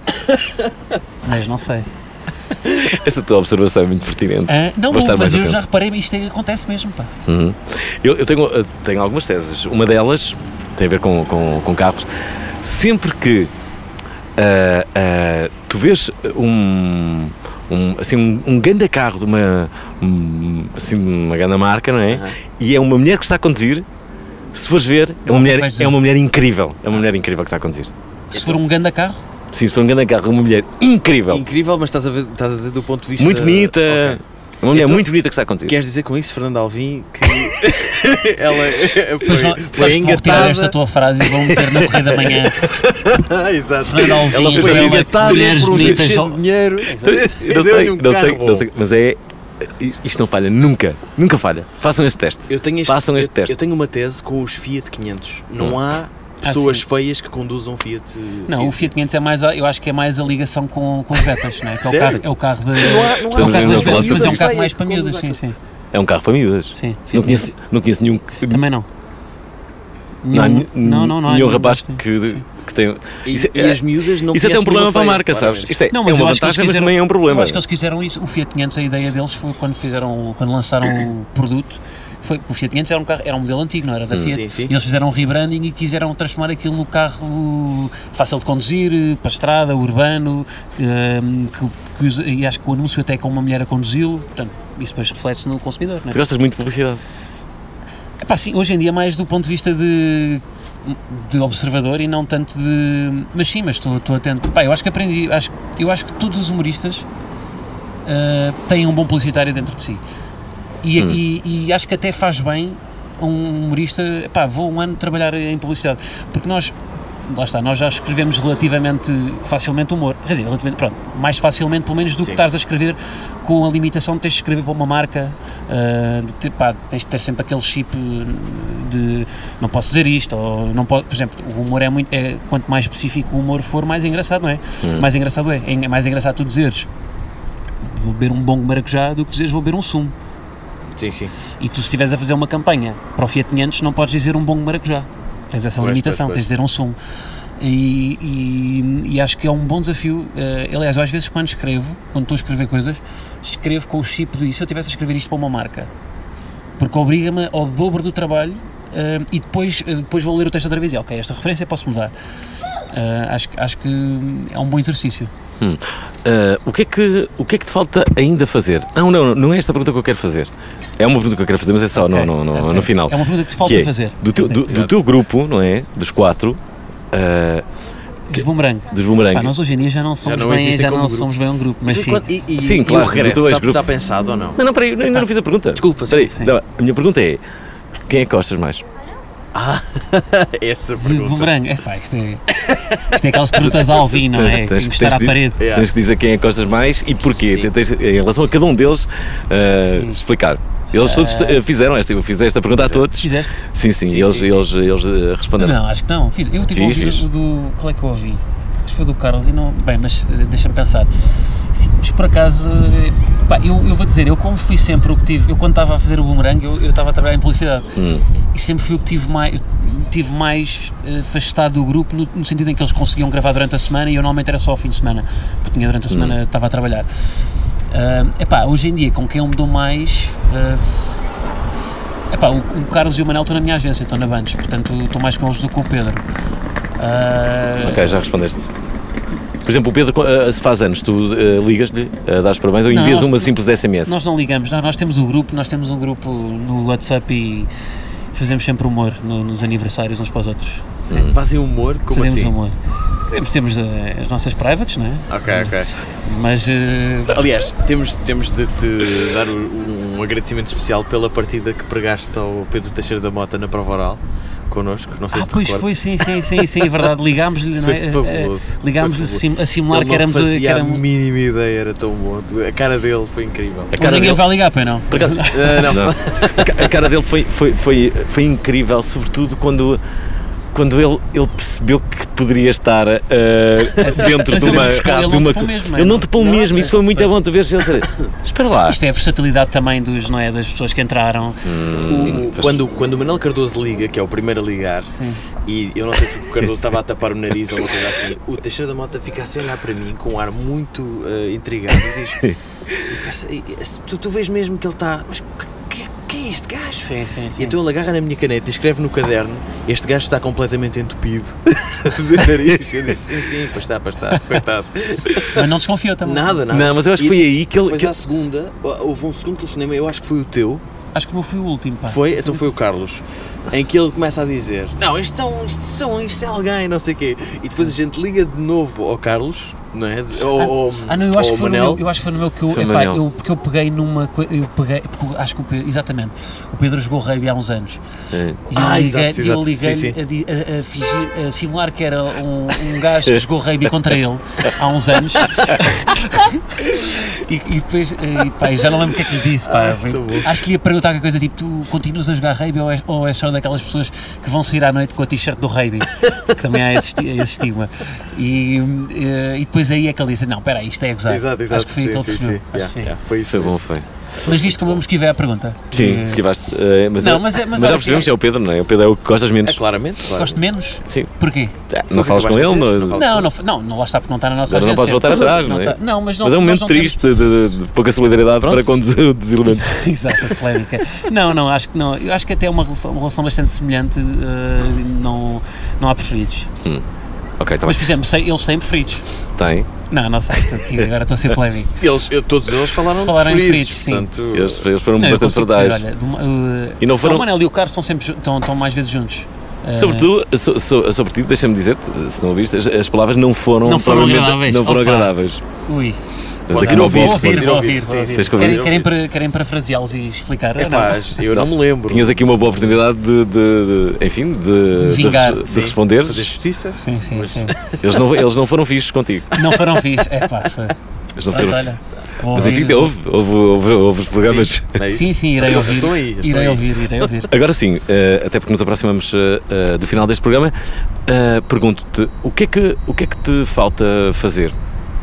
Mas não sei. Essa tua observação é muito pertinente. Ah, não, Vou estar mas mais eu atento. já reparei, isto é- acontece mesmo, pá. Uhum. Eu, eu tenho, eu tenho algumas teses. Uma delas tem a ver com, com, com carros. Sempre que ah, ah, tu vês um, um, assim, um, um grande carro de uma, um, assim, uma grande marca, não é? Uhum. E é uma mulher que está a conduzir, se fores ver, é uma, Não, mulher, vais dizer. é uma mulher incrível. É uma mulher incrível que está a conduzir. Se for um ganda carro, Sim, se for um grande carro, uma mulher incrível. Incrível, mas estás a, ver, estás a dizer do ponto de vista. Muito bonita. Ok. Uma mulher Então, muito bonita que está a conduzir. Queres dizer com isso, Fernando Alvim, que ela depois foi, vão- foi sabes que vão retirar engatada. esta tua frase e vão meter na corrida da manhã. Ah, exato. Fernando Alvim, Ela foi Isabela, engatada mulheres por um bonitas, cheio só- de dinheiro. Eu não E sei, deu-lhe um não sei, carro não bom. sei, mas é. Isto não falha, nunca, nunca falha. Façam este teste. Eu tenho este, Façam este eu, teste. eu tenho uma tese com os Fiat quinhentos. Não há Ah, pessoas sim. feias que conduzam Fiat. Não, o Fiat quinhentos é mais, a- eu acho que é mais a ligação com, com os betas, não é? Que é o Sério? carro, é o carro de. Sim, não há- não há é o Estamos carro ainda das a falar betas, mas é um sobre carro isso. mais para miúdas, sim, Conduz sim. É um carro para miúdas. Sim, Não Fiat conheço, não conheço nenhum. Também não. Não, há Nenhum- nenhum- não, não, não há nenhum nenhum, rapaz sim. que, que tem. E, Isso, e é, as miúdas não isso é até um conhecem problema nenhuma para a feia, marca, sabes? claramente. Isto é, Não, é mas eu uma acho que eles vantagem, mas quiseram- também é um problema. Eu acho que eles quiseram isso. O Fiat quinhentos, a ideia deles foi quando fizeram, quando lançaram o produto. Foi que o Fiat quinhentos era um carro, era um modelo antigo, não era da Fiat. sim, sim. E eles fizeram um rebranding e quiseram transformar aquilo no carro fácil de conduzir, para a estrada, urbano, que, que, que usa- e acho que o anúncio até é com uma mulher a conduzi-lo. Portanto, isso depois reflete-se no consumidor, não é? Tu gostas muito de publicidade. Epá, sim, hoje em dia mais do ponto de vista de, de observador e não tanto de... Mas sim, mas estou, estou atento. Pá, eu acho que aprendi, acho, eu acho que todos os humoristas ah, têm um bom publicitário dentro de si. E, Hum. e, e acho que até faz bem a um humorista, pá, vou um ano trabalhar em publicidade, porque nós, lá está, nós já escrevemos relativamente facilmente humor, quer dizer, relativamente, pronto, mais facilmente pelo menos do que Sim. estares a escrever com a limitação de teres de escrever para uma marca, ah, de ter, pá, tens de ter sempre aquele chip de não posso dizer isto, ou não pode, por exemplo, o humor é muito, é, quanto mais específico o humor for, mais engraçado, não é? Mais engraçado é, é mais engraçado tu dizeres vou beber um bom maracujá do que dizeres vou beber um sumo. Sim, sim. E tu, se estiveres a fazer uma campanha para o Fiat quinhentos, não podes dizer um bom maracujá. Tens essa Pois, limitação, pois, tens de dizer um sumo. E, e, e acho que é um bom desafio. Uh, aliás, eu às vezes quando escrevo, quando estou a escrever coisas, escrevo com o chip de, e se eu estivesse a escrever isto para uma marca? Porque obriga-me ao dobro do trabalho uh, e depois, uh, depois vou ler o texto outra vez e ok, esta referência posso mudar. Uh, acho, acho que é um bom exercício. Hum. Uh, o, que é que, o que é que te falta ainda fazer? Não, não, não é esta a pergunta que eu quero fazer. É uma pergunta que eu quero fazer, mas é só okay. no, no, okay. no final. É uma pergunta que te falta que é, fazer. Do teu, do, do teu grupo, não é? Dos quatro. Uh, dos Boomerang. Dos Boomerang. Pá, nós hoje em dia já não somos, já não bem, já não somos bem um grupo, mas sim. E, e, sim, claro, e o regresso, do teu está, está pensado ou não? Não, não, peraí, ainda não fiz a pergunta. Desculpa, peraí, sim. Não, a minha pergunta é: quem é que gostas mais? Ah, essa pergunta. De Boomerang, é pá, isto é, isto é aquelas perguntas ao Alvin, não é? Tens, encostar à parede. Yeah. Tens que dizer quem é que gostas mais e porquê. Tens, em relação a cada um deles, uh, explicar. Eles todos uh, fizeram esta, eu fiz esta pergunta a todos. Fizeste? Sim, sim, sim, eles, sim, eles, sim. eles, eles responderam. Não, acho que não. Fiz. Eu tive fiz, a ouvir o do. Qual é que eu ouvi? Acho que foi do Carlos e não. Bem, mas uh, deixa-me pensar. Sim, mas por acaso. Uh, pá, eu, eu vou dizer, eu como fui sempre o que tive. Eu quando estava a fazer o Boomerang, eu, eu estava a trabalhar em publicidade. Hum. E sempre fui o que tive mais. Tive mais uh, afastado do grupo no, no sentido em que eles conseguiam gravar durante a semana e eu normalmente era só ao fim de semana, porque tinha durante a semana hum. estava a trabalhar. Uh, epá, hoje em dia, com quem eu me dou mais. Uh, epá, o, o Carlos e o Manel estão na minha agência, estão na Bandes, portanto estou mais com eles do que com o Pedro. Uh, ok, já respondeste. Por exemplo, o Pedro, uh, se faz anos, tu uh, ligas-lhe, uh, dás parabéns ou envias uma simples S M S? Nós não ligamos, não, nós temos o grupo, nós temos um grupo no WhatsApp e fazemos sempre humor no, nos aniversários uns para os outros. Hum. Fazem humor? Como Fazemos assim? humor. Temos, temos uh, as nossas privates, não é? Ok, ok. Mas... Uh... Aliás, temos, temos de te dar um, um agradecimento especial pela partida que pregaste ao Pedro Teixeira da Mota na prova oral. Connosco, não sei ah, se pois recorda. foi, sim, sim, sim, sim, é verdade, ligámos-lhe, não é? Foi fabuloso. Ligámos-lhe sim, a simular ele que éramos... Não fazia que éramos... a mínima ideia, era tão bom, a cara dele foi incrível. A cara ninguém dele... vai ligar, pois não? Por acaso... uh, não. não. A cara dele foi, foi, foi, foi incrível, sobretudo quando... Quando ele, ele percebeu que poderia estar uh, dentro de uma... Ele de uma não mesmo, ele não topou mesmo, isso foi muito bom tu ver. Espera lá. Isto é a versatilidade também dos, não é, das pessoas que entraram. Hum, o, quando, quando o Manuel Cardoso liga, que é o primeiro a ligar, sim. E eu não sei se o Cardoso estava a tapar o nariz ou uma coisa assim, o Teixeira da Mota fica assim a olhar para mim com um ar muito uh, intrigado e diz, e pensa, tu, tu vês mesmo que ele está... Mas, quem é este gajo? Sim, sim, sim. E então ele agarra na minha caneta e escreve no caderno: este gajo está completamente entupido de nariz. Eu disse: sim, sim, para estar, para estar, coitado. Mas não desconfiou também. Nada, nada. Não, mas eu acho que foi aí que ele. Depois que... à segunda, houve um segundo telefonema, eu acho que foi o teu. Acho que o meu foi o último, pá. Foi? Então foi o Carlos. Em que ele começa a dizer: não, isto, é, isto, são, isto é alguém, não sei o quê. E depois a gente liga de novo ao Carlos. Não é? Ou, ah, ah, não, eu acho, que foi no meu, eu acho que foi no meu que eu, epá, eu, porque eu peguei numa eu peguei, porque acho que o Pedro, exatamente, o Pedro jogou rugby há uns anos. É. E eu ah, liguei, exato, exato. Eu liguei sim, sim. A, a, a, fingir, a simular que era um, um gajo que jogou rugby contra ele há uns anos. e, e depois, e, pá, já não lembro o que é que lhe disse. Pá, ah, acho que lhe ia perguntar qualquer coisa tipo: tu continuas a jogar rugby ou és, ou és só daquelas pessoas que vão sair à noite com a t-shirt do rugby? Que também há esse, esse estigma. E, e, e depois aí é que ele disse: não, espera aí, isto é gozado. Exato, exato. Acho que foi aquele sim, sim, sim. Yeah, yeah. Foi isso. Foi bom, foi. Mas visto como eu me esquivei à pergunta. Sim, esquivaste. Uh, mas, não, mas, é, mas, mas já percebemos que é o Pedro, não é? O Pedro é o que gostas menos. É claramente. Claro. Gosto menos? Sim. Porquê? É, não falas com ele? Não, não, não, não, não, não, lá está porque não está na nossa agência. Não podes voltar atrás, não, não é? Tá, não, mas, não, mas é um momento triste temos... de, de, de pouca solidariedade Pronto. Para conduzir o desilumentos. Exato, a polémica. Não, não, acho que não. Eu acho que até é uma relação, uma relação bastante semelhante. Uh, não, não há preferidos. Hum. Okay, tá mas, por exemplo, sei, eles têm preferidos. Tem? Não, não sei, aqui, agora estou a ser polémico. Eles, eu, todos eles falaram, Se falaram de preferidos, sim. Portanto, eles, eles foram não, bastante verdades. Uh, e não foram... O Manel e o Carlos estão sempre estão, estão mais vezes juntos. Sobretudo, so, so, sobre ti, deixa-me dizer-te, se não ouviste, as, as palavras não foram, não foram agradáveis. Não foram agradáveis. Ui. Mas aqui não vou ouvir, vou ouvir. Sim, sim. Querem, querem, para, querem parafraseá-los e explicar? É pá, eu não me lembro. Tinhas aqui uma boa oportunidade de, de, de enfim, de, Vingar. de, de responderes. Fazer justiça. Sim, sim, mas... sim. Eles não, eles não foram fixos contigo. Não foram fixos, é pá, foi. Eles não foram. Olha, mas enfim, houve, houve, houve, houve os programas. Sim, é sim, sim, irei ouvir. Estou aí, estou irei aí. ouvir, irei ouvir. Agora sim, uh, até porque nos aproximamos uh, uh, do final deste programa, uh, pergunto-te, o que, é que, o que é que te falta fazer?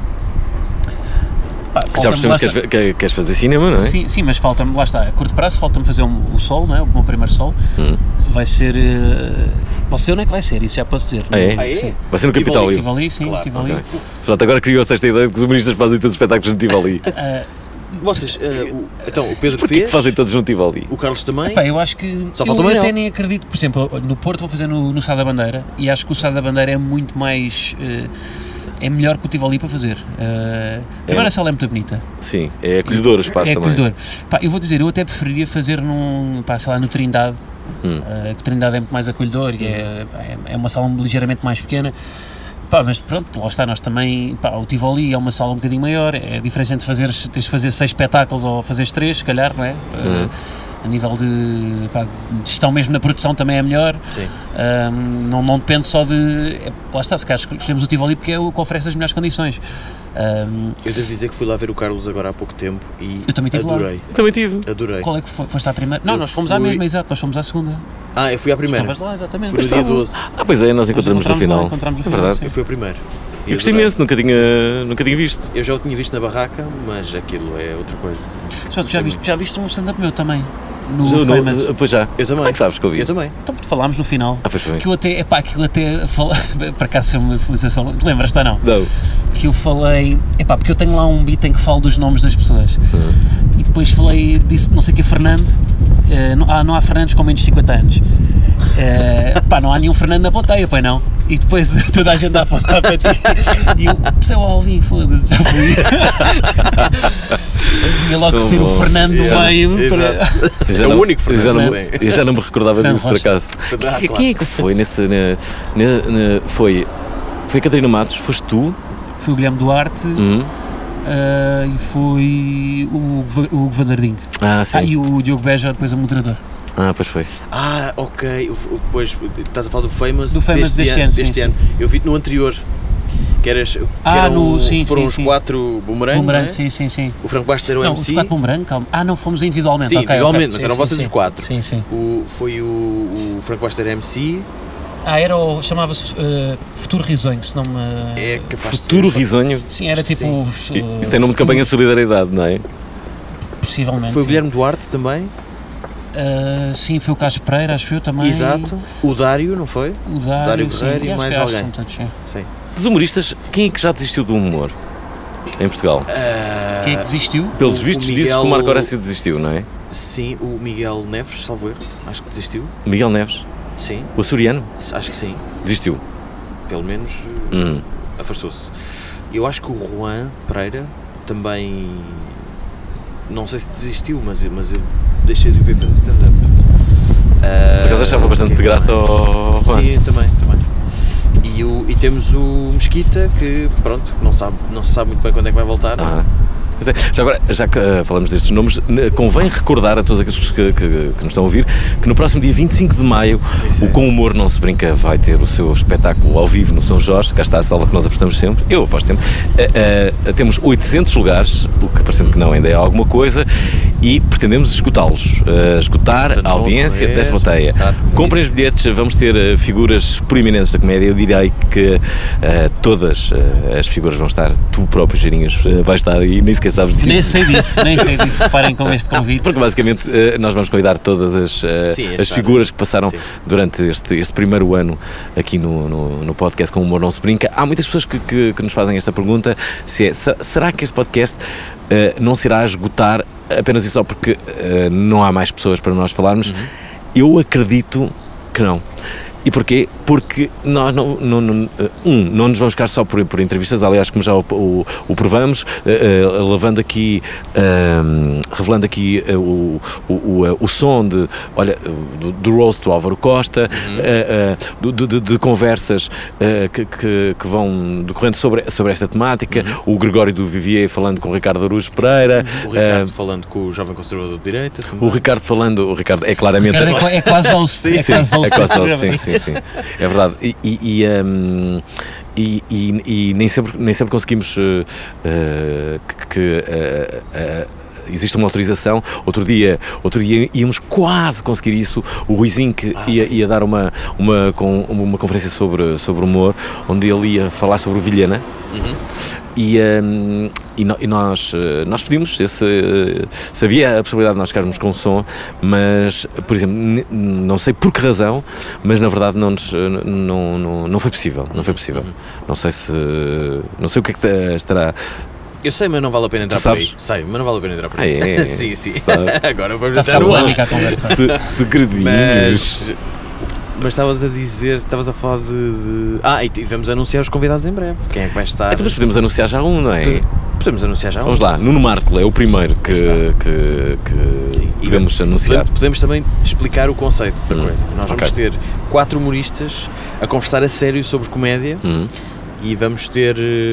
Pá, já percebemos que queres, que queres fazer cinema, não é? Sim, sim, mas falta-me, lá está, a curto prazo falta-me fazer um, o sol, não é? O meu primeiro sol. Hum. Vai ser. Uh, posso dizer onde é que vai ser, isso já posso dizer. Ah, é? No, Ah, é? sim. Vai ser no Capitólio? Tivoli, sim, claro, Tivoli. Okay. Pronto, agora criou-se esta ideia de que os humoristas fazem todos os espetáculos no Tivoli. Uh, Vocês, uh, o, então, o Pedro Porquê fez. Que fazem todos no Tivoli? O Carlos também. Epá, eu acho que. Só eu, falta o eu Manel. até nem acredito. Por exemplo, no Porto vou fazer no, no Sá da Bandeira e acho que o Sá da Bandeira é muito mais. Uh, é melhor que o Tivoli para fazer. Uh, primeiro, é. a sala é muito bonita. Sim, é acolhedor o espaço é também. É acolhedor. Pá, eu vou dizer, eu até preferiria fazer num. Pá, sei lá, no Trindade. Hum. Uh, que o Trindade é muito mais acolhedor e é, é uma sala ligeiramente mais pequena. Pá, mas pronto, lá está, nós também, pá, o Tivoli é uma sala um bocadinho maior, é diferente de fazer, tens de fazer seis espetáculos ou fazeres três, se calhar, não é? Uhum. Uh, a nível de, pá, de gestão mesmo na produção também é melhor. Sim. Uh, não, não depende só de, é, lá está, se calhar escolhemos o Tivoli porque é o que oferece as melhores condições. Um, eu devo dizer que fui lá ver o Carlos agora há pouco tempo e eu também tive adorei. Lá. Eu também tive. Adorei. Qual é que foi? Foste à primeira? Não, eu nós fomos fui... à mesma, exato, nós fomos à segunda. Ah, eu fui à primeira. Estavas lá, exatamente. Fui no dia doze. Ah, pois é, nós encontramos no final. Lá, encontramos no é final, verdade. sim. Eu fui a primeira. Eu gostei imenso, nunca tinha, nunca tinha visto. Eu já o tinha visto na barraca, mas aquilo é outra coisa. Só tu já viste, já viste um stand-up meu também? No já, Famous. No, pois já. Eu também. Como é que sabes que eu vi? Eu também. Então falámos no final. Ah, pois foi. Que eu até, epá, que eu até falei, por acaso foi uma felicização, lembras-te ou não? Não. Que eu falei, epá, porque eu tenho lá um beat em que falo dos nomes das pessoas. Uhum. E depois falei, disse, não sei o que, Fernando, uh, não, ah, não há Fernandes com menos de cinquenta anos. Uh, pá, não há nenhum Fernando na plateia, pois não? E depois toda a gente a falar para ti. E eu, pessoal, Alvin, foda-se, já fui. Tinha logo que ser o Fernando do meio. Para... Já é não, o único Fernando. Eu já não, eu já não me recordava disso, por acaso. Ah, quem, claro. quem é que foi nesse. Na, na, na, foi, foi a Catarina Matos, foste tu? Foi o Guilherme Duarte. Hum. Uh, e foi o, o Vadardinho. Ah, sim. Ah, e o Diogo Beja, depois o moderador. Ah, pois foi. Ah, ok. Depois estás a falar do Famous, do Famous deste, deste ano. ano, Deste sim, ano. sim. Eu vi-te no anterior. Que eras. Que ah, eram, no. Sim, foram sim, os sim. quatro Boomerang. Boomerang, é? sim, sim, sim. O Franco Bastos era o não, M C. Os quatro Boomerang, calma. Ah, não, fomos individualmente. Sim, okay, individualmente, okay. mas sim, eram sim, vocês sim. os quatro. Sim, sim. O, foi o, o Franco Bastos era M C. Ah, era o. chamava-se uh, Futuro Risonho, se não me. É capaz Futuro de ser, Risonho? Sim, era tipo. Uh, Isso tem nome de campanha de solidariedade, não é? Possivelmente. Foi o sim. Guilherme Duarte também. Uh, sim, foi o Carlos Pereira, acho eu também. Exato. O Dário, não foi? O Dário, Dário sim, Guerreiro e mais acho que alguém. todos, sim. Sim. Dos humoristas, quem é que já desistiu do humor em Portugal? Uh, Quem é que desistiu? Pelos o- vistos, o dizes Miguel- que o Marco Horácio desistiu, não é? Sim, o Miguel Neves, salvo erro. Acho que desistiu. Miguel Neves, Sim, o açoriano, acho que sim. desistiu. Pelo menos uh, Hum. afastou-se. Eu acho que o Juan Pereira também. Não sei se desistiu, mas, eu- mas eu deixei de o ver fazer stand-up. Por acaso achava bastante de graça ao Juan. Sim, também, também. E, o, e temos o Mesquita que, pronto, não, sabe, não se sabe muito bem quando é que vai voltar. Ah. Mas é, já agora, já que uh, falamos destes nomes, ne- convém recordar a todos aqueles que, que, que nos estão a ouvir que no próximo dia vinte e cinco de maio Pois é. o Com Humor Não Se Brinca vai ter o seu espetáculo ao vivo no São Jorge. Cá está a sala que nós apostamos sempre, eu aposto sempre. Uh, uh, temos oitocentos lugares, o que parecendo que não ainda é alguma coisa, e pretendemos esgotá-los, uh, esgotar Portanto, a audiência vão correr. desta plateia. Tá, tudo Comprem os bilhetes, vamos ter uh, figuras proeminentes da comédia. Eu direi que uh, todas uh, as figuras vão estar, tu próprio, Jeirinhas, uh, vais estar e nem sequer sabes disso. Nem sei disso, nem sei disso. Reparem com este convite. Porque basicamente uh, nós vamos convidar todas as, uh, Sim, as estar. figuras que passaram Sim. durante este, este primeiro ano aqui no, no, no podcast Com o Humor Não Se Brinca. Há muitas pessoas que, que, que nos fazem esta pergunta, se é, se- será que este podcast uh, não se irá esgotar apenas e só porque uh, não há mais pessoas para nós falarmos? Uhum. Eu acredito que não. E porquê? Porque nós não, não, não, um, não nos vamos ficar só por, por entrevistas, aliás, como já o, o, o provamos, uh, uh, levando aqui, uh, revelando aqui uh, o, o, o, o som de, olha, do, do roast do Álvaro Costa, Uhum. uh, uh, de, de, de conversas uh, que, que, que vão decorrendo sobre, sobre esta temática, Uhum. o Gregório do Vivier falando com o Ricardo Araújo Pereira, O Ricardo uh, falando com o jovem conservador de direita. Também. o Ricardo falando, o Ricardo é claramente... Ricardo é, qua- é quase host. Sim, é sim, quase host é quase deste host, programa. sim, sim, sim. É verdade. E, e, e, um, e, e, e nem, sempre, nem sempre conseguimos uh, uh, que, que uh, uh, existe uma autorização. Outro dia, outro dia íamos quase conseguir isso. O Ruizinho que Ah, ia, ia dar uma, uma, com, uma conferência sobre, sobre humor, onde ele ia falar sobre o Vilhena. Uhum. E, um, e, no, e nós, uh, nós pedimos esse, uh, se havia a possibilidade de nós ficarmos com som, mas, por exemplo, n- não sei por que razão, mas na verdade não, nos, uh, não, não, não foi possível, não foi possível. Não sei se, não sei o que é que estará... Eu sei, mas não vale a pena entrar Tu por aí. sabes? Sei, mas não vale a pena entrar por Ah, aí. é? sim, sim. Sabe? Agora vamos Está a entrar ficar no ar. polémica a conversa. Se, segredinhos. Mas, mas estavas a dizer, estavas a falar de, de... Ah, e vamos anunciar os convidados em breve. Quem é que vai estar? Então, mas podemos anunciar já um, não é? Podemos anunciar já um. Vamos lá, Nuno Marco é o primeiro que, que, que Sim, e podemos anunciar. Podemos, podemos também explicar o conceito da Hum, coisa. Nós vamos ok. ter quatro humoristas a conversar a sério sobre comédia Hum, e vamos ter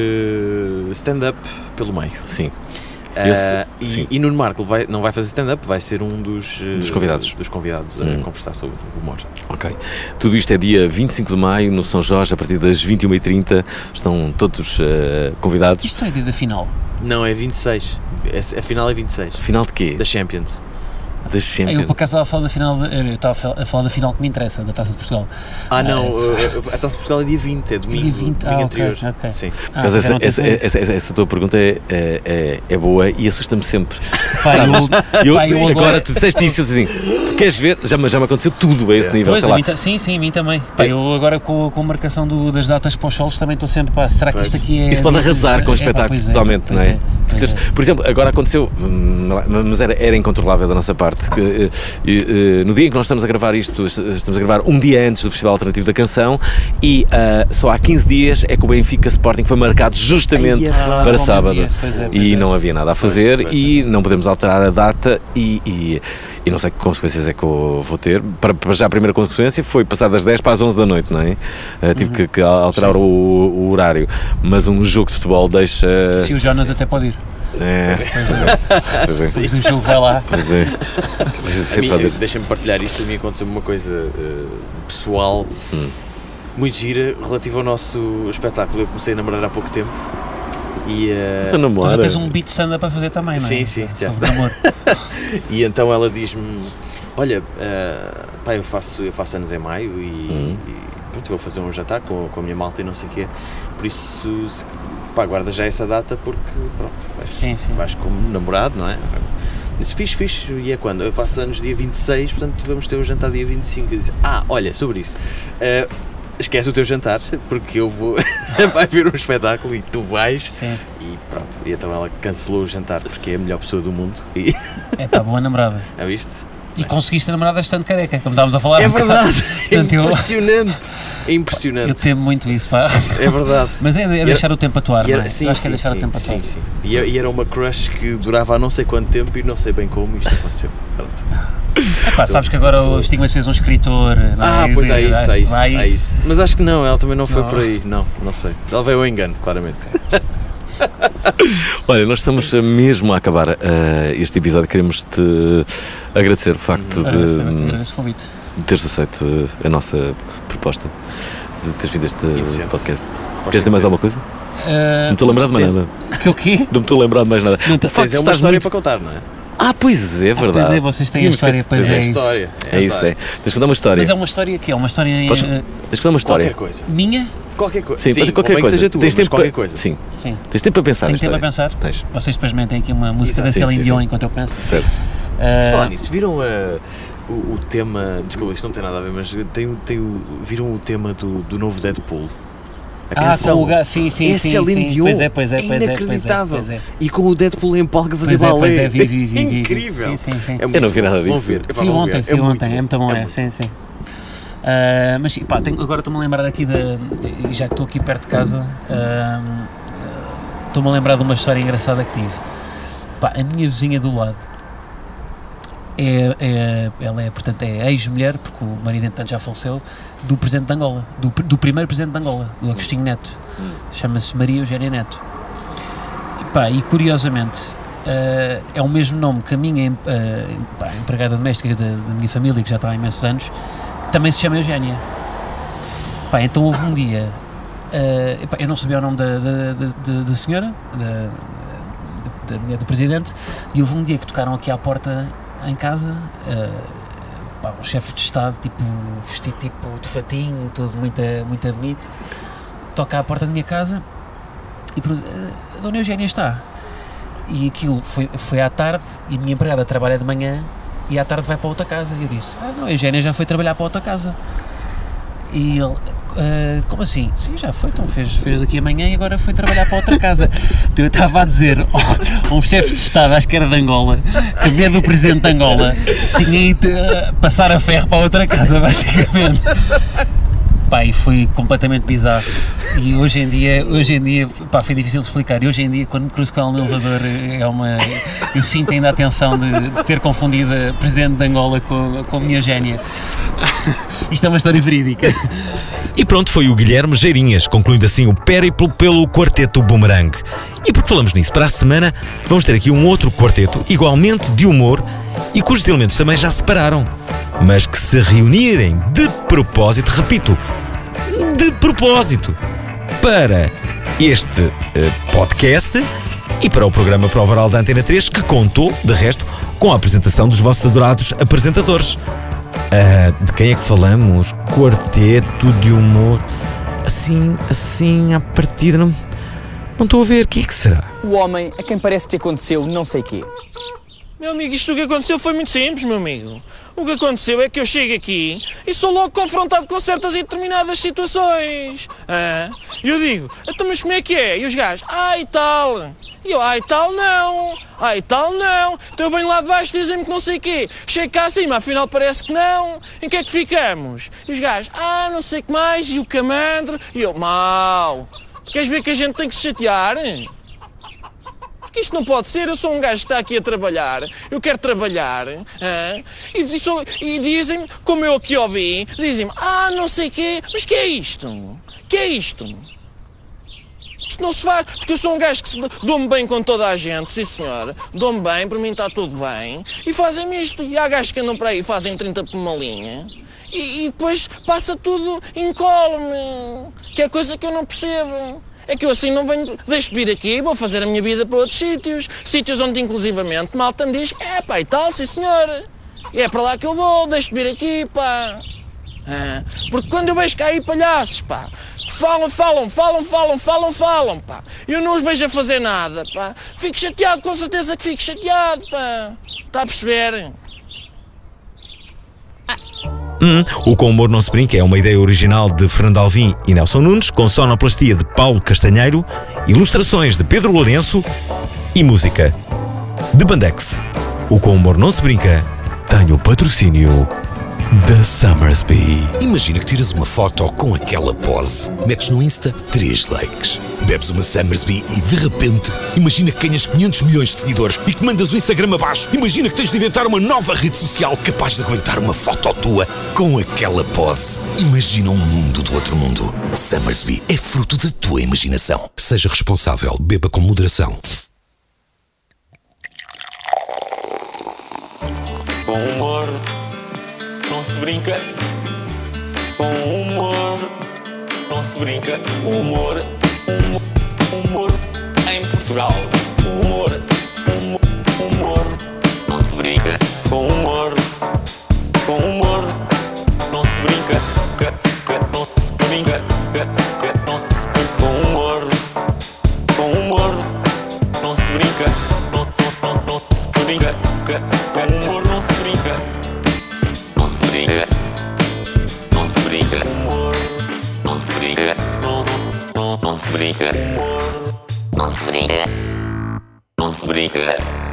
eh, stand-up pelo meio. sim. Ah, Esse- e, sim. e Nuno Marco vai, não vai fazer stand-up, vai ser um dos, eh, Dos convidados. dos convidados Hum. a conversar sobre humor. Ok. Tudo isto é dia vinte e cinco de maio, no São Jorge, a partir das vinte e uma e trinta. Estão todos eh, convidados. Isto é dia da final. Não, é vinte e seis. É- A final é vinte e seis. Final de quê? Da Champions. Das Champions. Eu por acaso estava a falar da final, de, eu estava a fal- a falar da final que me interessa, da Taça de Portugal. Ah, não, eh, a Taça de Portugal é dia vinte, é domingo. Dia vinte, domingo ah, ok, anterior. ok. Sim. Ah, Mas já essa, não tem essa, isso. essa, essa, essa tua pergunta é, é, é, é boa e assusta-me sempre. Pá, eu, Eu, pá, eu agora, agora- tu disseste isso, eu disse assim, tu queres ver? Já, me- já me aconteceu tudo a esse nível, Pois, sei a lá. mim ta- sim, sim, a mim também. Pá, eu agora com, com a marcação do, das datas para os solos também estou sempre, pá, será que isto aqui é... Isso pode arrasar com o É, pá, espetáculo pois é, totalmente, pois não é? é, pois Tens- é. Por exemplo, agora aconteceu, hum, mas era, era incontrolável da nossa parte, que eh, eh, no dia em que nós estamos a gravar isto, estamos a gravar um dia antes do Festival Alternativo da Canção e ah, só há quinze dias é que o Benfica Sporting foi marcado justamente Ai, é pá, para bom sábado. dia. Pois é, pois E é. não havia nada a fazer Pois, pois, e não podemos alterar a data e, e, e não sei que consequências é que eu vou ter. Para, para já a primeira consequência foi passar das dez para as onze da noite, não é? Ah, tive que, que alterar o, o horário, mas um jogo de futebol deixa... Se o Jonas até pode ir. É, pois é. Mas o jogo vai lá. Pois é. Pois A é, mim, pode- deixa-me partilhar isto, a mim aconteceu uma coisa eh, pessoal Hum. muito gira relativa ao nosso espetáculo. Eu comecei a namorar há pouco tempo e, eh, Você namora? Tu já tens um beat stand-up para fazer também, não é? Sim, sim, já. Sobre amor. e então ela diz-me, olha, eh, pá, eu faço, eu faço anos em maio e, Hum. e pronto, vou fazer um jantar com, com a minha malta e não sei o quê, por isso, se- pá, guarda já essa data porque, pronto, vais, Sim, sim. vais como namorado, não é? Disse, fixe, fixe, e é quando? Eu faço anos dia vinte e seis, portanto vamos ter o jantar dia vinte e cinco. Eu disse, ah, olha, sobre isso, eh, esquece o teu jantar, porque eu vou, vai ver um espetáculo e tu vais. Sim. E pronto, e então ela cancelou o jantar porque é a melhor pessoa do mundo. E, É pá, boa namorada. já viste? E conseguiste a namorada estando careca, como estávamos a falar. É há bocado. verdade, é Portanto, eu- impressionante. É Eu impressionante. temo muito isso, pá. É verdade. Mas é, é deixar o tempo atuar, E era- não é? sim, Eu acho que é sim, deixar sim, o tempo atuar. sim, sim. E, e era uma crush que durava há não sei quanto tempo e não sei bem como isto aconteceu. Pronto. Epá, sabes que agora o estigma de seres um escritor. Não Ah, é? pois é E- isso, acho é que isso, vai é isso. Mas acho que não, ela também não foi Não. por aí. Não, não sei. Ela veio ao engano, claramente. Olha, nós estamos mesmo a acabar uh, este episódio. Queremos te agradecer o facto Agradeço, de, agradeço o convite. de teres aceito uh, a nossa proposta, de teres vindo a este Indecente. podcast. Queres dizer mais alguma coisa? Uh, Não me estou a lembrar de mais tens- nada. Que o quê? Não me estou a lembrar de mais nada. Não te- O facto Tens é de uma estás história muito- para contar, não é? Ah, pois é, verdade. Pois é, vocês têm a Tínhamos que- história, pois é É a isso. história. É isso, é. Tens que contar uma história. Mas é uma história que é uma história Podes- eh, Tens que contar uma história. Qualquer coisa. minha? Qualquer coisa. Sim, pode ser qualquer convém coisa. que seja tua, Tens mas tempo qualquer para... coisa. Sim. Sim. Tens tempo para pensar. Tenho na tempo a história. pensar. Tens. Vocês depois têm aqui uma música Exato. da Celine Sim, sim, Dion sim. enquanto eu penso. Certo. Uh, Falar nisso, viram uh, o, o tema. Desculpa, isto não tem nada a ver, mas tem, tem o, viram o tema do, do novo Deadpool? A Ah, canção. com o gajo, sim, sim, Esse sim, é Celine sim. Dion. Pois é, pois é, pois é, pois é, Inacreditável. pois é. E com o Deadpool em palco a fazer Pois é, balé. pois é, vi, vi, vi, vi, vi. Incrível. Sim, sim, sim. É Eu não vi nada Vão disso. ver. Epá, Sim, vão ontem, ver. sim, É ontem, é muito bom, é, muito sim, sim. Uh, mas pá, tenho, agora estou-me a lembrar aqui, de, e já que estou aqui perto de casa, uh, estou-me a lembrar de uma história engraçada que tive. Pá, a minha vizinha do lado, é, é, ela é, portanto, é ex-mulher, porque o marido entretanto já faleceu, do presidente de Angola, do, do primeiro presidente de Angola, do Agostinho Neto. Chama-se Maria Eugénia Neto. E, pá, e curiosamente, uh, é o mesmo nome que a minha uh, pá, empregada doméstica da, da minha família, que já está há imensos anos, que também se chama Eugénia. Pá, então houve um dia, uh, epá, eu não sabia o nome da, da, da, da, da senhora, da, da mulher do presidente, e houve um dia que tocaram aqui à porta em casa, uh, pá, um chefe de Estado, tipo, vestido tipo de fatinho, todo muito, muito bonito, toca à porta da minha casa e pergunta, a Dona Eugénia está? E aquilo foi, foi à tarde e a minha empregada trabalha de manhã e à tarde vai para outra casa. E eu disse, ah não, a Eugénia já foi trabalhar para outra casa. E ele, Uh, como assim? Sim, já foi, então fez, fez aqui amanhã e agora foi trabalhar para outra casa. Então eu estava a dizer, oh, um chefe de Estado, acho que era de Angola, que a mulher do presidente de Angola tinha ido uh, passar a ferro para outra casa, basicamente. Pá, e foi completamente bizarro. E hoje em dia, hoje em dia, pá, foi difícil de explicar. E hoje em dia, quando me cruzo com ela no elevador, é uma, eu sinto ainda a tensão de, de ter confundido a presidente de Angola com, com a minha Eugénia. Isto é uma história verídica. E pronto, foi o Guilherme Geirinhas, concluindo assim o périplo pelo Quarteto Boomerang. E porque falamos nisso, para a semana vamos ter aqui um outro quarteto, igualmente de humor, e cujos elementos também já se separaram, mas que se reunirem de propósito, repito, de propósito, para este uh, podcast e para o programa Prova Oral da Antena três, que contou, de resto, com a apresentação dos vossos adorados apresentadores. Uh, de quem é que falamos? Quarteto de humor. Assim, assim, à partida não não estou a ver, quem é que será? O homem a quem parece que aconteceu não sei quê. Meu amigo, isto que aconteceu foi muito simples, meu amigo. O que aconteceu é que eu chego aqui e sou logo confrontado com certas e determinadas situações. Ah, eu digo, então mas como é que é? E os gajos, ah e tal. E eu, ah e tal não. Ah e tal não. Então eu venho lá de baixo e dizem-me que não sei o quê. Chego cá acima, afinal parece que não. Em que é que ficamos? E os gajos, ah não sei o que mais. E o camandro. E eu, mau. Queres ver que a gente tem que se chatear? Isto não pode ser, eu sou um gajo que está aqui a trabalhar, eu quero trabalhar, hein? e, e dizem-me, como eu aqui ouvi, dizem-me, ah, não sei o quê, mas que é isto? Que é isto? Isto não se faz, porque eu sou um gajo que dou-me bem com toda a gente, sim senhora, dou-me bem, para mim está tudo bem, e fazem-me isto, e há gajos que andam para aí e fazem trinta por uma linha, e, e depois passa tudo incólume, que é coisa que eu não percebo. É que eu assim não venho, deixo de vir aqui, vou fazer a minha vida para outros sítios, sítios onde inclusivamente malta me diz, é pá e tal, sim senhor, e é para lá que eu vou, deixo de vir aqui, pá. Ah, porque quando eu vejo cá aí palhaços, pá, que falam, falam, falam, falam, falam, falam, pá, eu não os vejo a fazer nada, pá, fico chateado, com certeza que fico chateado, pá, está a perceber? Hum, o Com Humor Não Se Brinca é uma ideia original de Fernando Alvim e Nelson Nunes, com sonoplastia de Paulo Castanheiro, ilustrações de Pedro Lourenço e música de Bandex. O Com Humor Não Se Brinca tem o patrocínio da Summersby. Imagina que tiras uma foto com aquela pose, metes no Insta três likes, bebes uma Summersby e de repente, imagina que ganhas quinhentos milhões de seguidores e que mandas o Instagram abaixo. Imagina que tens de inventar uma nova rede social capaz de aguentar uma foto tua com aquela pose. Imagina um mundo do outro mundo. Summersby é fruto da tua imaginação. Seja responsável, beba com moderação. Com humor não se brinca. Com humor não se brinca. Humor, humor, humor em Portugal. Humor, humor, humor não se brinca. Com humor, com humor não se brinca. Que, que, não se brinca. Que, que, não se brinca. Com humor, com humor não se brinca. Não, não, não, não se brinca. Que, com humor não se brinca. Não se brinca. Não se brinca. Não se brinca. Não, não, não se brinca. Não se brinca. Não se brinca.